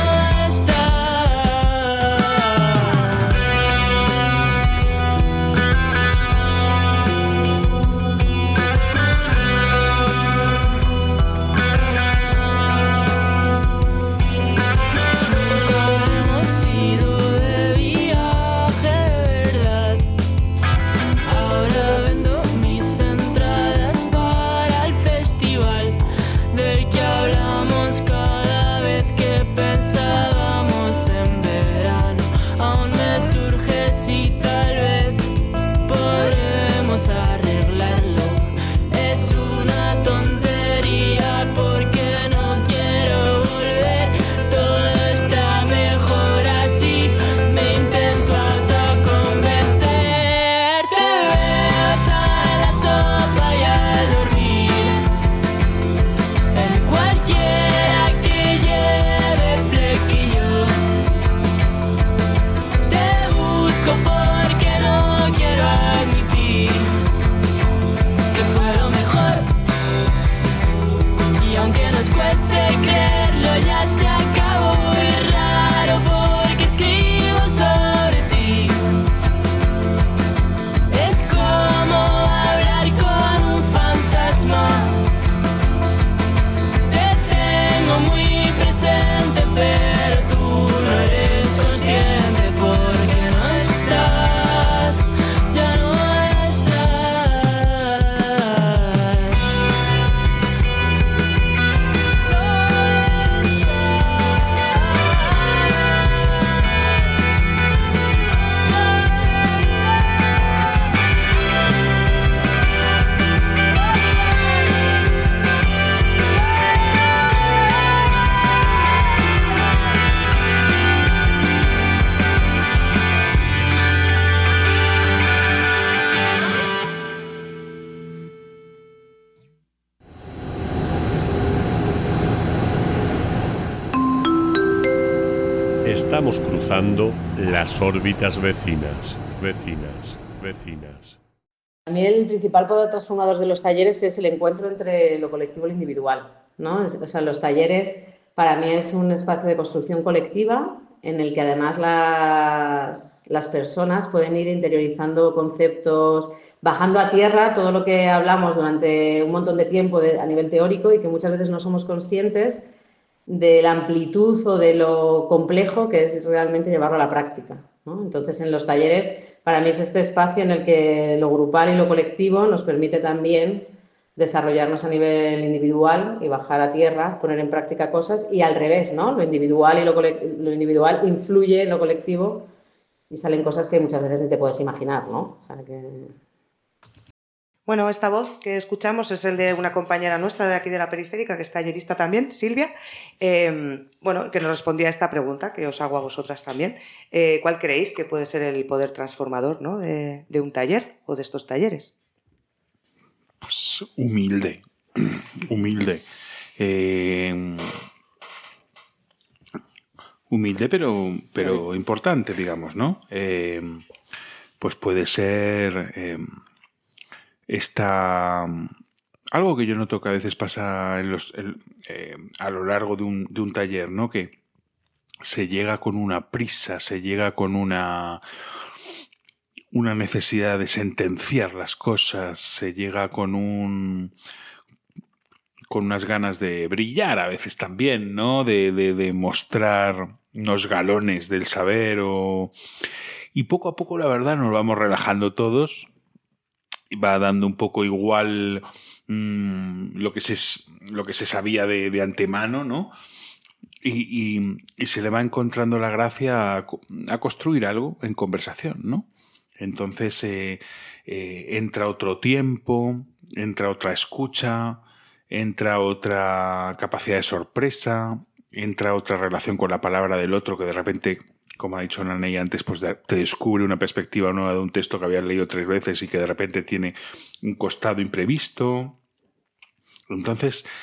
arreglarlo. Es una tontería porque no quiero volver. Todo está mejor así. Me intento autoconvencer. Te veo hasta en la sopa y al dormir, en cualquiera que lleve flequillo. Te busco porque no quiero admitir que fue lo mejor. Y aunque nos cueste creerlo, ya se acabó. Es raro porque escribo sobre ti. Es como hablar con un fantasma. Te tengo muy presente, pero tú no eres consciente porque no estás, ya no Estamos cruzando las órbitas vecinas, vecinas, vecinas. Para mí el principal poder transformador de los talleres es el encuentro entre lo colectivo y lo individual, ¿no? O sea, los talleres para mí es un espacio de construcción colectiva en el que además las, las personas pueden ir interiorizando conceptos, bajando a tierra todo lo que hablamos durante un montón de tiempo de, a nivel teórico y que muchas veces no somos conscientes de la amplitud o de lo complejo que es realmente llevarlo a la práctica, ¿no? Entonces, en los talleres, para mí es este espacio en el que lo grupal y lo colectivo nos permite también desarrollarnos a nivel individual y bajar a tierra, poner en práctica cosas, y al revés, ¿no? Lo individual y lo, lo individual influye en lo colectivo y salen cosas que muchas veces ni te puedes imaginar, ¿no? O sea que... Bueno, esta voz que escuchamos es el de una compañera nuestra de aquí de la periférica, que es tallerista también, Silvia, eh, bueno, que nos respondía a esta pregunta que os hago a vosotras también. Eh, ¿Cuál creéis que puede ser el poder transformador, ¿no? de, de un taller o de estos talleres? Pues humilde, humilde. Eh, humilde, pero, pero importante, digamos, ¿no? Eh, pues puede ser... Eh, Está algo que yo noto que a veces pasa en los, el, eh, a lo largo de un, de un taller, ¿no? Que se llega con una prisa, se llega con una, una necesidad de sentenciar las cosas, se llega con un con unas ganas de brillar a veces también, ¿no? De, de, de mostrar unos galones del saber o... y poco a poco la verdad nos vamos relajando todos. Va dando un poco igual mmm, lo, que se, lo que se sabía de, de antemano, ¿no? Y, y, y se le va encontrando la gracia a, a construir algo en conversación, ¿no? Entonces eh, eh, entra otro tiempo, entra otra escucha, entra otra capacidad de sorpresa, entra otra relación con la palabra del otro que de repente... como ha dicho Naney antes, pues te descubre una perspectiva nueva de un texto que habías leído tres veces y que de repente tiene un costado imprevisto. Entonces,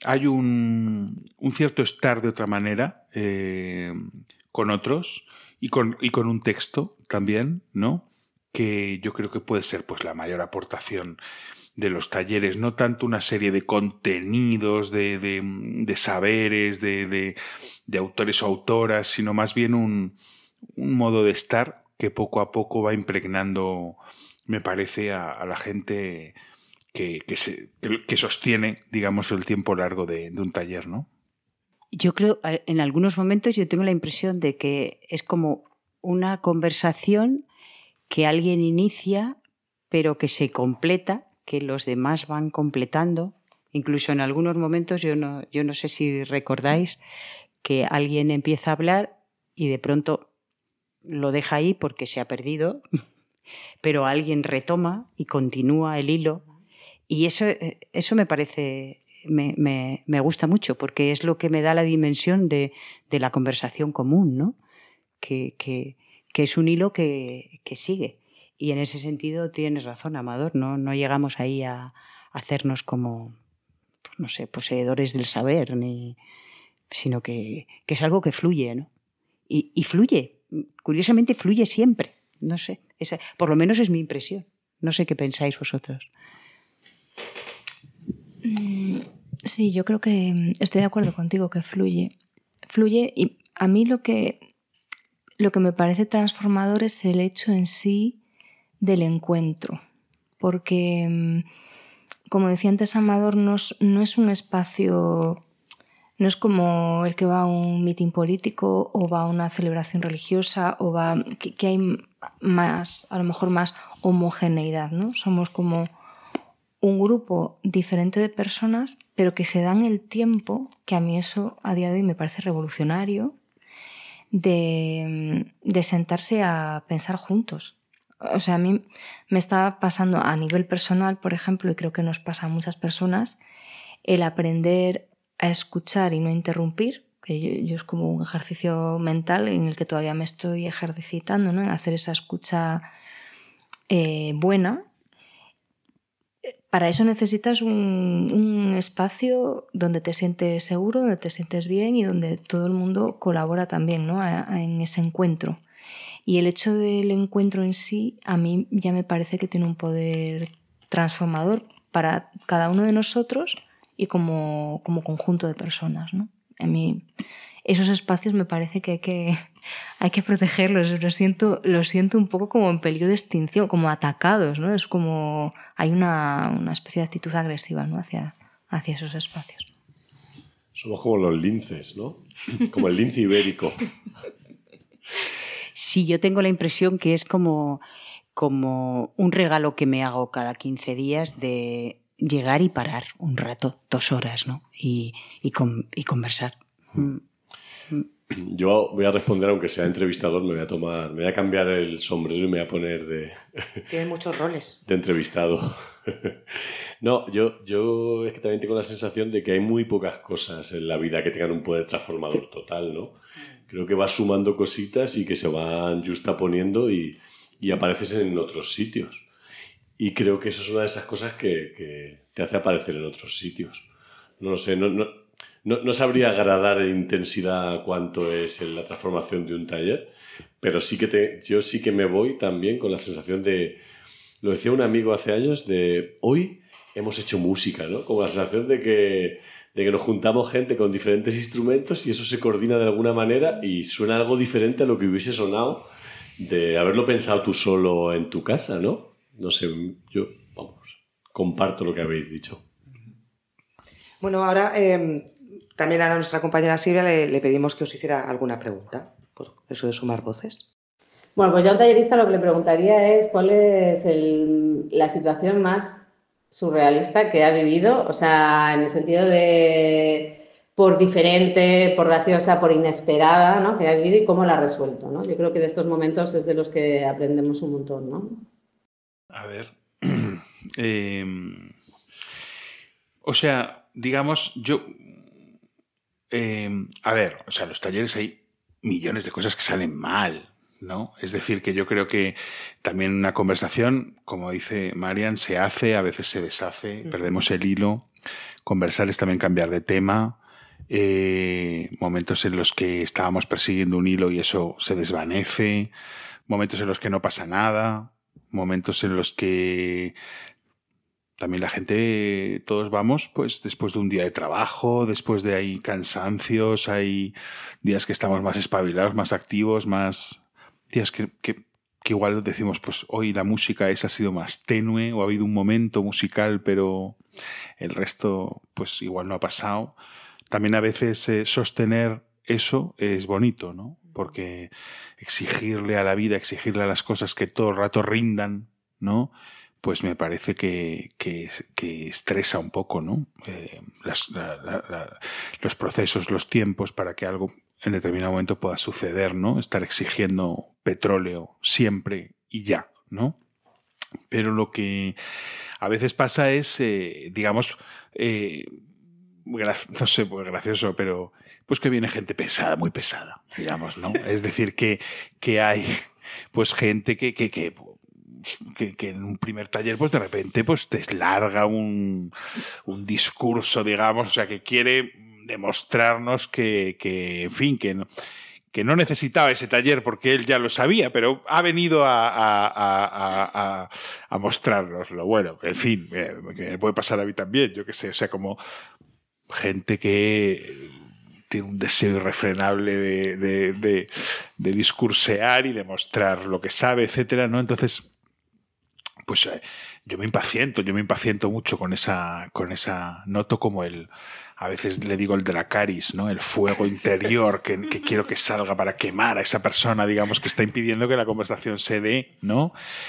hay un, un cierto estar de otra manera eh, con otros y con, y con un texto también, ¿no? Que yo creo que puede ser pues la mayor aportación de los talleres, no tanto una serie de contenidos, de, de, de saberes, de, de, de autores o autoras, sino más bien un, un modo de estar que poco a poco va impregnando, me parece, a, a la gente que, que, se, que, que sostiene, digamos, el tiempo largo de, de un taller, ¿no? Yo creo, en algunos momentos yo tengo la impresión de que es como una conversación que alguien inicia, pero que se completa, que los demás van completando. Incluso en algunos momentos, yo no, yo no sé si recordáis, que alguien empieza a hablar y de pronto lo deja ahí porque se ha perdido, pero alguien retoma y continúa el hilo. Y eso, eso me parece, me, me, me gusta mucho, porque es lo que me da la dimensión de, de la conversación común, ¿no? Que, que, que es un hilo que, que sigue. Y en ese sentido tienes razón, Amador, no, no llegamos ahí a, a hacernos como, pues no sé, poseedores del saber, ni, sino que, que es algo que fluye, ¿no? Y, y fluye, curiosamente fluye siempre, no sé, esa, por lo menos es mi impresión. No sé qué pensáis vosotros. Sí, yo creo que estoy de acuerdo contigo, que fluye. Fluye y a mí lo que, lo que me parece transformador es el hecho en sí del encuentro, porque, como decía antes Amador, no es, no es un espacio, no es como el que va a un mitin político o va a una celebración religiosa o va que, que hay más, a lo mejor más homogeneidad, ¿no? Somos como un grupo diferente de personas, pero que se dan el tiempo, que a mí eso a día de hoy me parece revolucionario, de, de sentarse a pensar juntos. O sea, a mí me está pasando a nivel personal, por ejemplo, y creo que nos pasa a muchas personas, el aprender a escuchar y no interrumpir, que yo, yo es como un ejercicio mental en el que todavía me estoy ejercitando, ¿no? En hacer esa escucha eh, buena. Para eso necesitas un, un espacio donde te sientes seguro, donde te sientes bien y donde todo el mundo colabora también, ¿no? a, a, en ese encuentro. Y el hecho del encuentro en sí, a mí ya me parece que tiene un poder transformador para cada uno de nosotros y como, como conjunto de personas, ¿no? A mí esos espacios me parece que hay que, hay que protegerlos. Lo siento, lo siento un poco como en peligro de extinción, como atacados, ¿no? Es como hay una, una especie de actitud agresiva, ¿no? hacia, hacia esos espacios. Somos como los linces, ¿no? Como el lince ibérico. Sí, yo tengo la impresión que es como, como un regalo que me hago cada quince días de llegar y parar un rato, dos horas, ¿no? Y, y, con, y conversar. Yo voy a responder, aunque sea entrevistador, me voy a tomar, me voy a cambiar el sombrero y me voy a poner de... Tiene muchos roles. De entrevistado. No, yo, yo es que también tengo la sensación de que hay muy pocas cosas en la vida que tengan un poder transformador total, ¿no? Creo que vas sumando cositas y que se van justaponiendo y, y apareces en otros sitios. Y creo que eso es una de esas cosas que, que te hace aparecer en otros sitios. No lo sé, no, no, no, no sabría gradar en intensidad cuánto es la transformación de un taller, pero sí que te, yo sí que me voy también con la sensación de, lo decía un amigo hace años, de hoy hemos hecho música, ¿no? Como la sensación de que, de que nos juntamos gente con diferentes instrumentos y eso se coordina de alguna manera y suena algo diferente a lo que hubiese sonado de haberlo pensado tú solo en tu casa, ¿no? No sé, yo, vamos, comparto lo que habéis dicho. Bueno, ahora eh, también a nuestra compañera Silvia le, le pedimos que os hiciera alguna pregunta, por eso de sumar voces. Bueno, pues yo a un tallerista lo que le preguntaría es cuál es el, la situación más surrealista que ha vivido, o sea, en el sentido de por diferente, por graciosa, por inesperada, ¿no? Que ha vivido y cómo la ha resuelto, ¿no? Yo creo que de estos momentos es de los que aprendemos un montón, ¿no? A ver, eh, o sea, digamos, yo, eh, a ver, o sea, los talleres hay millones de cosas que salen mal, ¿no? Es decir, que yo creo que también una conversación, como dice Marian, se hace, a veces se deshace, mm. perdemos el hilo. conversar es también cambiar de tema, eh, momentos en los que estábamos persiguiendo un hilo y eso se desvanece, momentos en los que no pasa nada, momentos en los que también la gente, todos vamos pues después de un día de trabajo, después de hay cansancios, hay días que estamos más espabilados, más activos, más días que, que, que igual decimos pues hoy la música esa ha sido más tenue o ha habido un momento musical pero el resto pues igual no ha pasado. También a veces eh, sostener eso es bonito, ¿no? Porque exigirle a la vida, exigirle a las cosas que todo el rato rindan, ¿no? Pues me parece que, que, que estresa un poco, ¿no? Eh, las, la, la, la, los procesos, los tiempos para que algo en determinado momento pueda suceder, ¿no? Estar exigiendo petróleo siempre y ya, ¿no? Pero lo que a veces pasa es, eh, digamos, eh, no sé, pues gracioso, pero pues que viene gente pesada, muy pesada, digamos, ¿no? Es decir, que, que hay pues gente que... que, que Que, que en un primer taller pues de repente pues te larga un, un discurso, digamos, o sea, que quiere demostrarnos que, que en fin, que no, que no necesitaba ese taller porque él ya lo sabía, pero ha venido a, a, a, a, a mostrárnoslo. Bueno, en fin, eh, que me puede pasar a mí también, yo qué sé, o sea, como gente que tiene un deseo irrefrenable de, de, de, de discursear y demostrar lo que sabe, etcétera, ¿no? Entonces, pues eh, yo me impaciento, yo me impaciento mucho con esa, con esa, noto como el, a veces le digo el Dracarys, ¿no? El fuego interior que, que quiero que salga para quemar a esa persona, digamos, que está impidiendo que la conversación se dé, ¿no?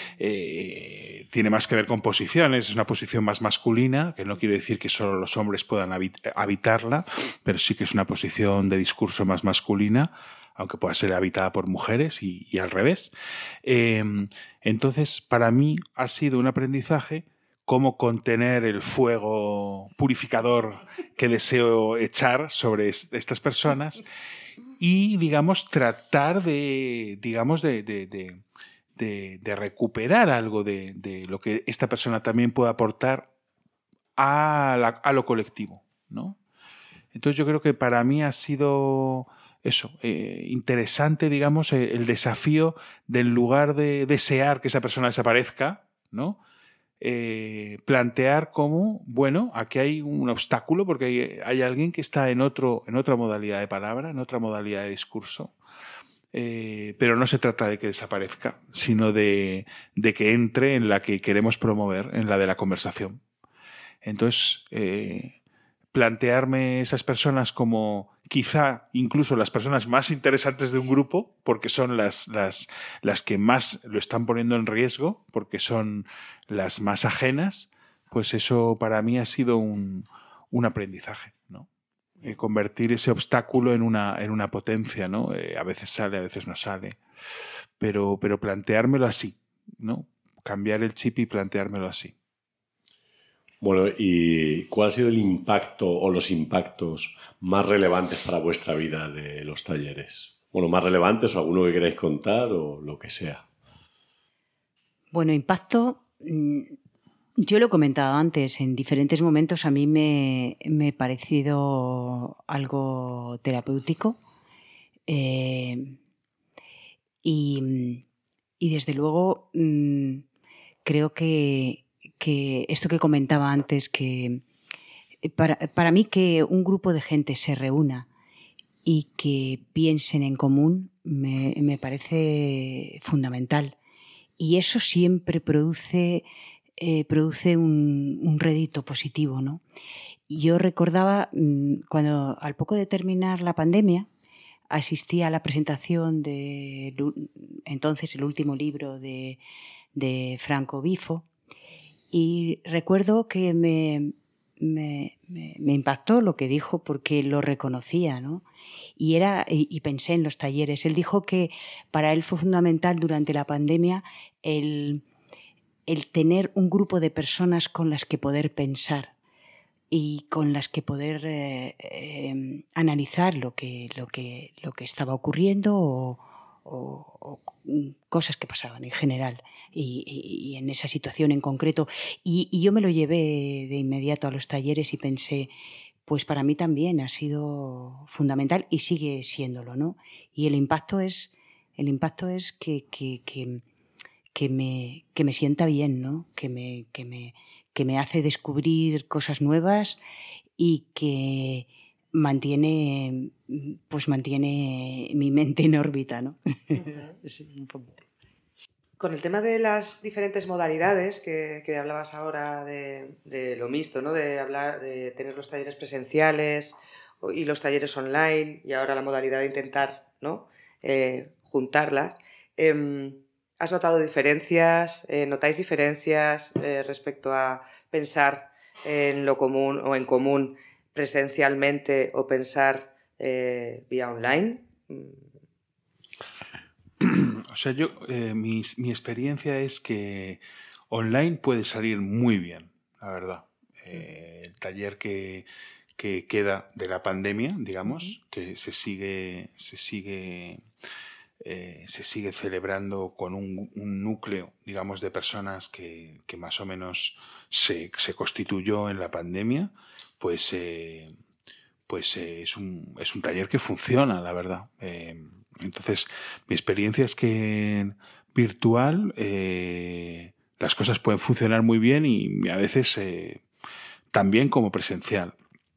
Eh, tiene más que ver con posiciones, es una posición más masculina, que no quiere decir que solo los hombres puedan habit- habitarla, pero sí que es una posición de discurso más masculina, aunque pueda ser habitada por mujeres y, y al revés. Eh, entonces, para mí ha sido un aprendizaje cómo contener el fuego purificador que deseo echar sobre es, estas personas y, digamos, tratar de, digamos, de, de, de, de, de recuperar algo de, de lo que esta persona también puede aportar a, la, a lo colectivo, ¿no? Entonces, yo creo que para mí ha sido... Eso, eh, interesante, digamos, eh, el desafío de en lugar de desear que esa persona desaparezca, ¿no? Eh, plantear como, bueno, aquí hay un obstáculo porque hay, hay alguien que está en, otro, en otra modalidad de palabra, en otra modalidad de discurso, eh, pero no se trata de que desaparezca, sino de, de que entre en la que queremos promover, en la de la conversación. Entonces, eh, plantearme esas personas como quizá incluso las personas más interesantes de un grupo, porque son las, las, las que más lo están poniendo en riesgo, porque son las más ajenas, pues eso para mí ha sido un, un aprendizaje, ¿no? Eh, convertir ese obstáculo en una, en una potencia, ¿no? Eh, a veces sale, a veces no sale, pero, pero planteármelo así, ¿no? Cambiar el chip y planteármelo así. Bueno, ¿y cuál ha sido el impacto o los impactos más relevantes para vuestra vida de los talleres? Bueno, más relevantes o alguno que queráis contar o lo que sea. Bueno, impacto, yo lo he comentado antes, en diferentes momentos a mí me, me ha parecido algo terapéutico eh, y, y desde luego creo que que esto que comentaba antes, que para, para mí que un grupo de gente se reúna y que piensen en común me, me parece fundamental. Y eso siempre produce, eh, produce un, un rédito positivo, ¿no? Yo recordaba cuando al poco de terminar la pandemia asistí a la presentación de entonces el último libro de, de Franco Bifo. Y recuerdo que me, me, me, me impactó lo que dijo porque lo reconocía, ¿no? Y, era, y, y pensé en los talleres. Él dijo que para él fue fundamental durante la pandemia el, el tener un grupo de personas con las que poder pensar y con las que poder eh, eh, analizar lo que, lo, que, lo que estaba ocurriendo o, o, o cosas que pasaban en general y, y, y en esa situación en concreto. Y, y yo me lo llevé de inmediato a los talleres y pensé, pues para mí también ha sido fundamental y sigue siéndolo, ¿no? Y el impacto es, el impacto es que, que, que, que, me, que me sienta bien, ¿no? Que me, que me, que me hace descubrir cosas nuevas y que mantiene, pues mantiene mi mente en órbita, ¿no? Uh-huh. Sí, un poquito. Con el tema de las diferentes modalidades que, que hablabas ahora de, de lo mixto, ¿no? De hablar, de tener los talleres presenciales y los talleres online y ahora la modalidad de intentar, ¿no? eh, juntarlas. Eh, ¿Has notado diferencias? Eh, ¿Notáis diferencias eh, respecto a pensar en lo común o en común presencialmente o pensar eh, vía online? O sea, yo, eh, mi, mi experiencia es que online puede salir muy bien, la verdad. Eh, el taller que, que queda de la pandemia, digamos, uh-huh. que se sigue, se sigue, eh, se sigue celebrando con un, un núcleo, digamos, de personas que, que más o menos se, se constituyó en la pandemia, pues, eh, pues eh, es, un, es un taller que funciona, la verdad. Eh, Entonces, mi experiencia es que virtual eh, las cosas pueden funcionar muy bien y a veces eh, tan bien como presencial.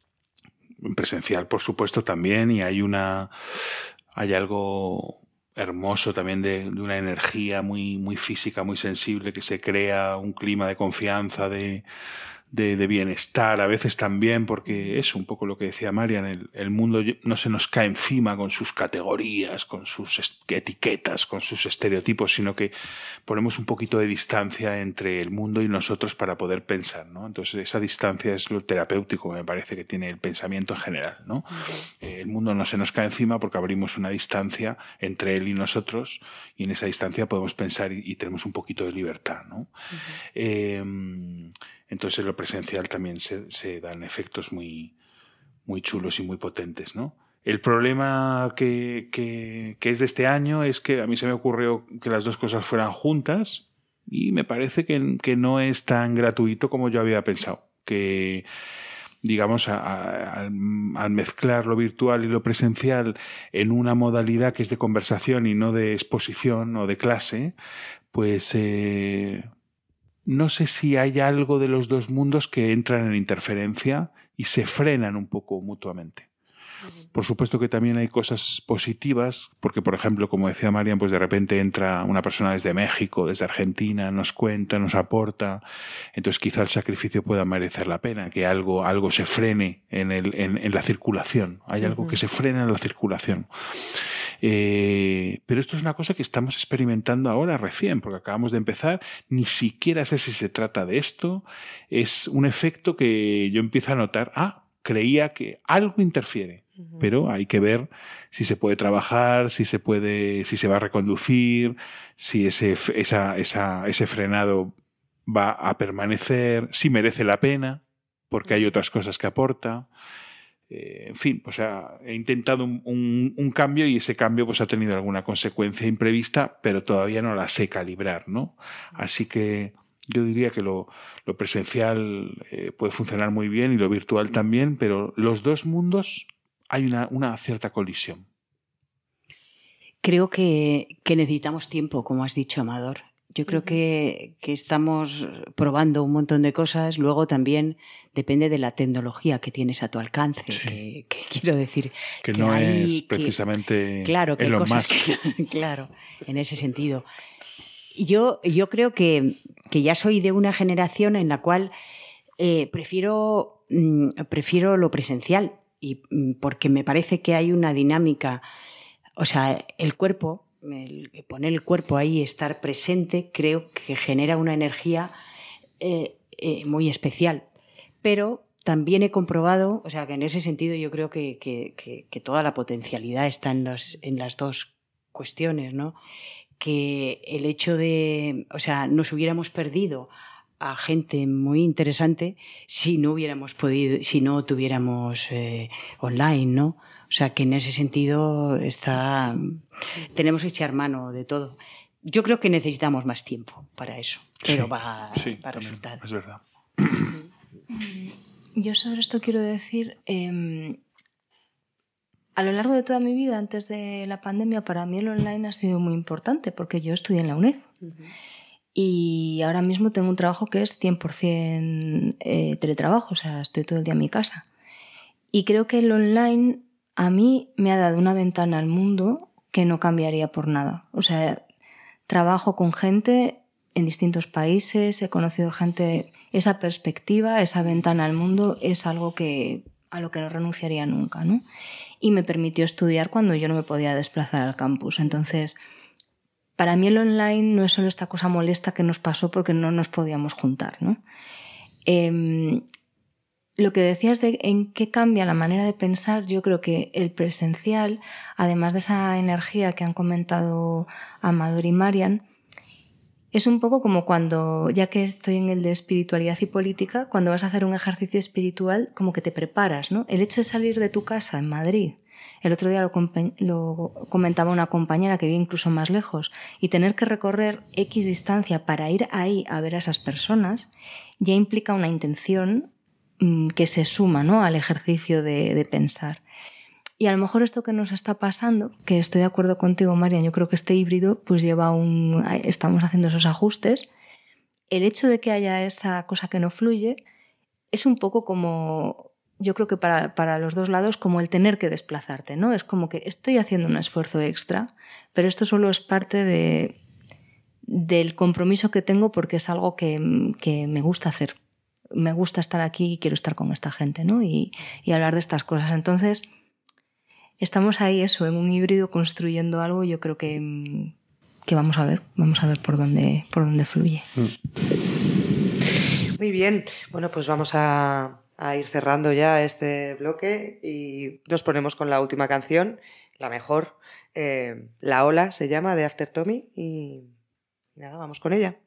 En presencial, por supuesto, también, y hay una hay algo hermoso también de, de una energía muy, muy física, muy sensible, que se crea un clima de confianza, de De, de bienestar, a veces también, porque es un poco lo que decía Marian, el, el mundo no se nos cae encima con sus categorías, con sus etiquetas, con sus estereotipos, sino que ponemos un poquito de distancia entre el mundo y nosotros para poder pensar, ¿no? Entonces esa distancia es lo terapéutico, me parece, que tiene el pensamiento en general, ¿no? Uh-huh. El mundo no se nos cae encima porque abrimos una distancia entre él y nosotros, y en esa distancia podemos pensar y, y tenemos un poquito de libertad, ¿no? Uh-huh. Eh, Entonces en lo presencial también se, se dan efectos muy, muy chulos y muy potentes, ¿no? El problema que, que, que es de este año es que a mí se me ocurrió que las dos cosas fueran juntas y me parece que, que no es tan gratuito como yo había pensado. Que, digamos, a, a, al mezclar lo virtual y lo presencial en una modalidad que es de conversación y no de exposición o de clase, pues... Eh, No sé si hay algo de los dos mundos que entran en interferencia y se frenan un poco mutuamente. Por supuesto que también hay cosas positivas, porque, por ejemplo, como decía Marian, pues de repente entra una persona desde México, desde Argentina, nos cuenta, nos aporta. Entonces quizá el sacrificio pueda merecer la pena, que algo, algo se frene en, el, en, en la circulación. Hay algo que se frena en la circulación. Eh, pero esto es una cosa que estamos experimentando ahora recién, porque acabamos de empezar, ni siquiera sé si se trata de esto, es un efecto que yo empiezo a notar, ah, creía que algo interfiere, uh-huh. pero hay que ver si se puede trabajar, si se puede, si se va a reconducir, si ese, esa, esa, ese frenado va a permanecer, si merece la pena, porque hay otras cosas que aporta. Eh, en fin, o sea, he intentado un, un, un cambio y ese cambio pues ha tenido alguna consecuencia imprevista, pero todavía no la sé calibrar, ¿no? Así que yo diría que lo, lo presencial eh, puede funcionar muy bien y lo virtual también, pero los dos mundos hay una, una cierta colisión. Creo que, que necesitamos tiempo, como has dicho, Amador. Yo creo que, que estamos probando un montón de cosas. Luego también depende de la tecnología que tienes a tu alcance. Sí. Que, que quiero decir que, que no hay, es precisamente que, claro, que hay cosas que están, claro, en ese sentido. Yo, yo creo que, que ya soy de una generación en la cual eh, prefiero, mm, prefiero lo presencial y mm, porque me parece que hay una dinámica, o sea, el cuerpo. El poner el cuerpo ahí, estar presente, creo que genera una energía eh, eh, muy especial. Pero también he comprobado, o sea, que en ese sentido yo creo que, que, que, que toda la potencialidad está en, los, en las dos cuestiones, ¿no? Que el hecho de, o sea, nos hubiéramos perdido a gente muy interesante si no hubiéramos podido, si no tuviéramos eh, online, ¿no? O sea que en ese sentido está, tenemos que echar mano de todo. Yo creo que necesitamos más tiempo para eso, pero sí, va, sí, va a también, resultar. Es verdad. Yo sobre esto quiero decir, eh, a lo largo de toda mi vida, antes de la pandemia, para mí el online ha sido muy importante porque yo estudié en la UNED. Uh-huh. Y ahora mismo tengo un trabajo que es cien por ciento eh, teletrabajo, o sea, estoy todo el día en mi casa. Y creo que el online a mí me ha dado una ventana al mundo que no cambiaría por nada. O sea, trabajo con gente en distintos países, he conocido gente, esa perspectiva, esa ventana al mundo es algo que, a lo que no renunciaría nunca, ¿no? Y me permitió estudiar cuando yo no me podía desplazar al campus. Entonces, para mí el online no es solo esta cosa molesta que nos pasó porque no nos podíamos juntar, ¿no? Eh, lo que decías de en qué cambia la manera de pensar, yo creo que el presencial, además de esa energía que han comentado Amador y Marian, es un poco como cuando, ya que estoy en el de espiritualidad y política, cuando vas a hacer un ejercicio espiritual, como que te preparas, ¿no? El hecho de salir de tu casa en Madrid, el otro día lo, lo comentaba una compañera que vive incluso más lejos, y tener que recorrer X distancia para ir ahí a ver a esas personas, ya implica una intención mmm, que se suma, ¿no?, al ejercicio de, de pensar. Y a lo mejor esto que nos está pasando, que estoy de acuerdo contigo, Marian, yo creo que este híbrido pues lleva un... estamos haciendo esos ajustes. El hecho de que haya esa cosa que no fluye es un poco como, yo creo que para, para los dos lados, como el tener que desplazarte, ¿no? Es como que estoy haciendo un esfuerzo extra, pero esto solo es parte de, del compromiso que tengo porque es algo que, que me gusta hacer. Me gusta estar aquí y quiero estar con esta gente, ¿no? Y, y hablar de estas cosas. Entonces... estamos ahí, eso, en un híbrido construyendo algo. Yo creo que, que vamos a ver, vamos a ver por dónde, por dónde fluye. Muy bien, bueno, pues vamos a, a ir cerrando ya este bloque y nos ponemos con la última canción, la mejor, eh, La Ola se llama, de After Tommy, y nada, vamos con ella.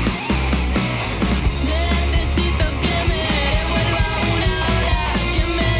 Necesito que me devuelva una hora, que me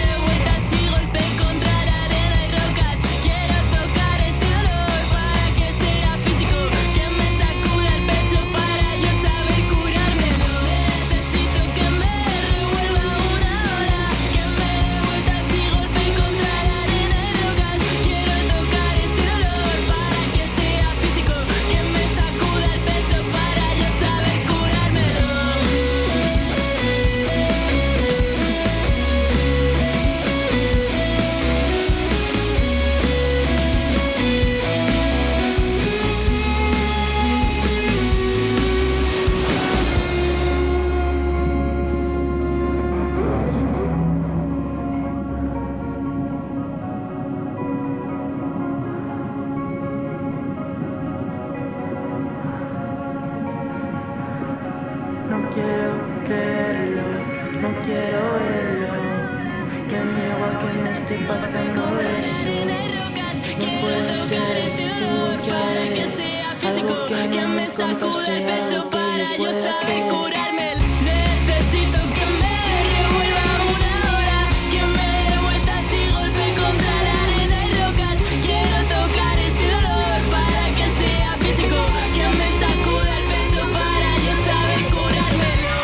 no quiero creerlo, no quiero verlo. Que niego a que me esté pasando esto. No puede ser todo para que sea físico, que me sacude el pecho para yo saber curarme. Necesito que me revuelva una hora, que me dé vueltas y golpe contra la arena y rocas. Quiero tocar este dolor para que sea físico, que me sacude el pecho para yo saber curármelo.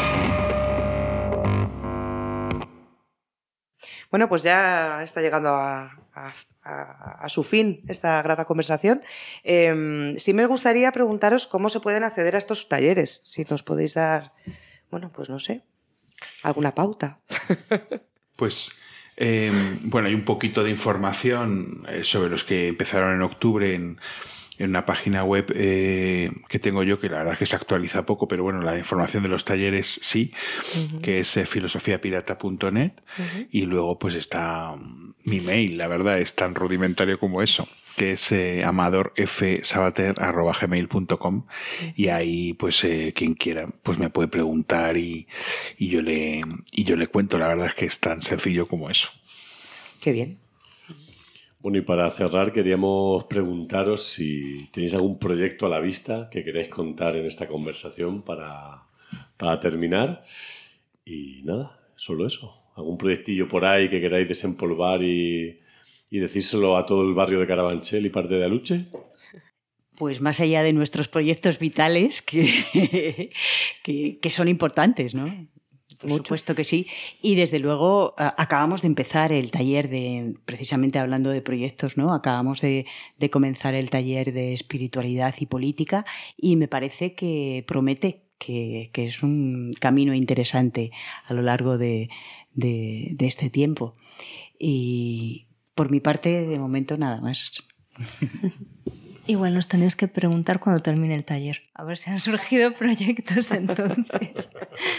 Bueno, pues ya está llegando a, a, a, a su fin esta grata conversación. Eh, sí me gustaría preguntaros cómo se pueden acceder a estos talleres, si nos podéis dar, bueno, pues no sé, alguna pauta. Pues, eh, bueno, hay un poquito de información eh, sobre los que empezaron en octubre en, en una página web eh, que tengo yo, que la verdad es que se actualiza poco, pero bueno, la información de los talleres sí, uh-huh. que es eh, filosofía pirata punto net, uh-huh. y luego pues está um, mi mail, la verdad, es tan rudimentario como eso, que es eh, amador f sabater arroba gmail punto com, uh-huh. y ahí pues eh, quien quiera pues me puede preguntar y, y, yo le, y yo le cuento, la verdad es que es tan sencillo como eso. Qué bien. Bueno, y para cerrar queríamos preguntaros si tenéis algún proyecto a la vista que queráis contar en esta conversación para, para terminar. Y nada, solo eso. ¿Algún proyectillo por ahí que queráis desempolvar y, y decírselo a todo el barrio de Carabanchel y parte de Aluche? Pues más allá de nuestros proyectos vitales, que, que, que son importantes, ¿no? Por Mucho. Supuesto que sí. Y desde luego acabamos de empezar el taller de, precisamente hablando de proyectos, ¿no? Acabamos de, de comenzar el taller de espiritualidad y política y me parece que promete, que, que es un camino interesante a lo largo de, de, de este tiempo. Y por mi parte, de momento, nada más. Igual nos tenéis que preguntar cuando termine el taller, a ver si han surgido proyectos entonces.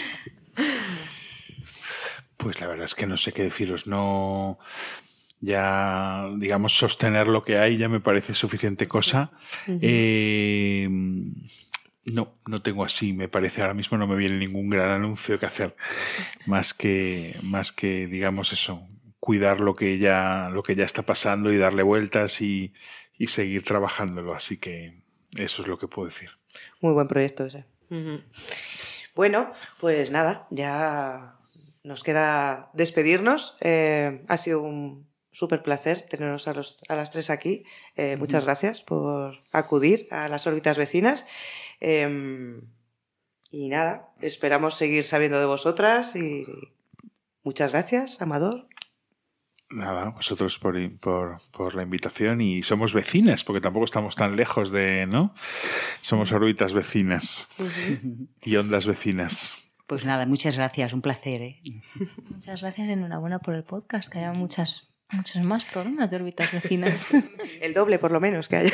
Pues la verdad es que no sé qué deciros, no, ya digamos sostener lo que hay ya me parece suficiente cosa. Uh-huh. Eh, no, no tengo así, me parece ahora mismo no me viene ningún gran anuncio que hacer, más que, más que digamos eso, cuidar lo que ya, lo que ya está pasando y darle vueltas y, y seguir trabajándolo, así que eso es lo que puedo decir. Muy buen proyecto ese. Uh-huh. Bueno, pues nada, ya nos queda despedirnos. Eh, ha sido un súper placer tenernos a, los, a las tres aquí. Eh, uh-huh. Muchas gracias por acudir a las órbitas vecinas. Eh, y nada, esperamos seguir sabiendo de vosotras y muchas gracias, Amador. Nada, vosotros por, por, por la invitación y somos vecinas, porque tampoco estamos tan lejos de, ¿no? Somos órbitas vecinas uh-huh. y ondas vecinas. Pues nada, muchas gracias, un placer, ¿eh? Muchas gracias y enhorabuena por el podcast, que haya muchas, muchos más programas de órbitas vecinas. El doble, por lo menos, que haya.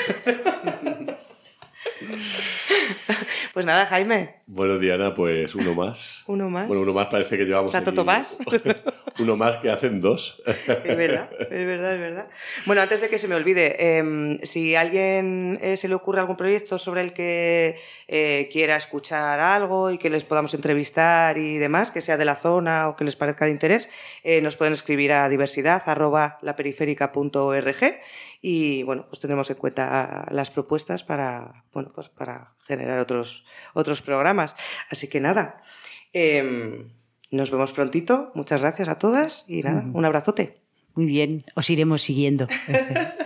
Pues nada, Jaime. Bueno, Diana, pues uno más. Uno más. Bueno, uno más parece que llevamos aquí. ¿Tanto más? Uno más que hacen dos. Es verdad, es verdad, es verdad. Bueno, antes de que se me olvide, eh, si a alguien eh, se le ocurre algún proyecto sobre el que eh, quiera escuchar algo y que les podamos entrevistar y demás, que sea de la zona o que les parezca de interés, eh, nos pueden escribir a diversidad arroba laperiférica punto org y bueno, pues tendremos en cuenta las propuestas para, bueno, pues para generar otros, otros programas. Así que nada, eh, nos vemos prontito. Muchas gracias a todas y nada, un abrazote. Muy bien, os iremos siguiendo.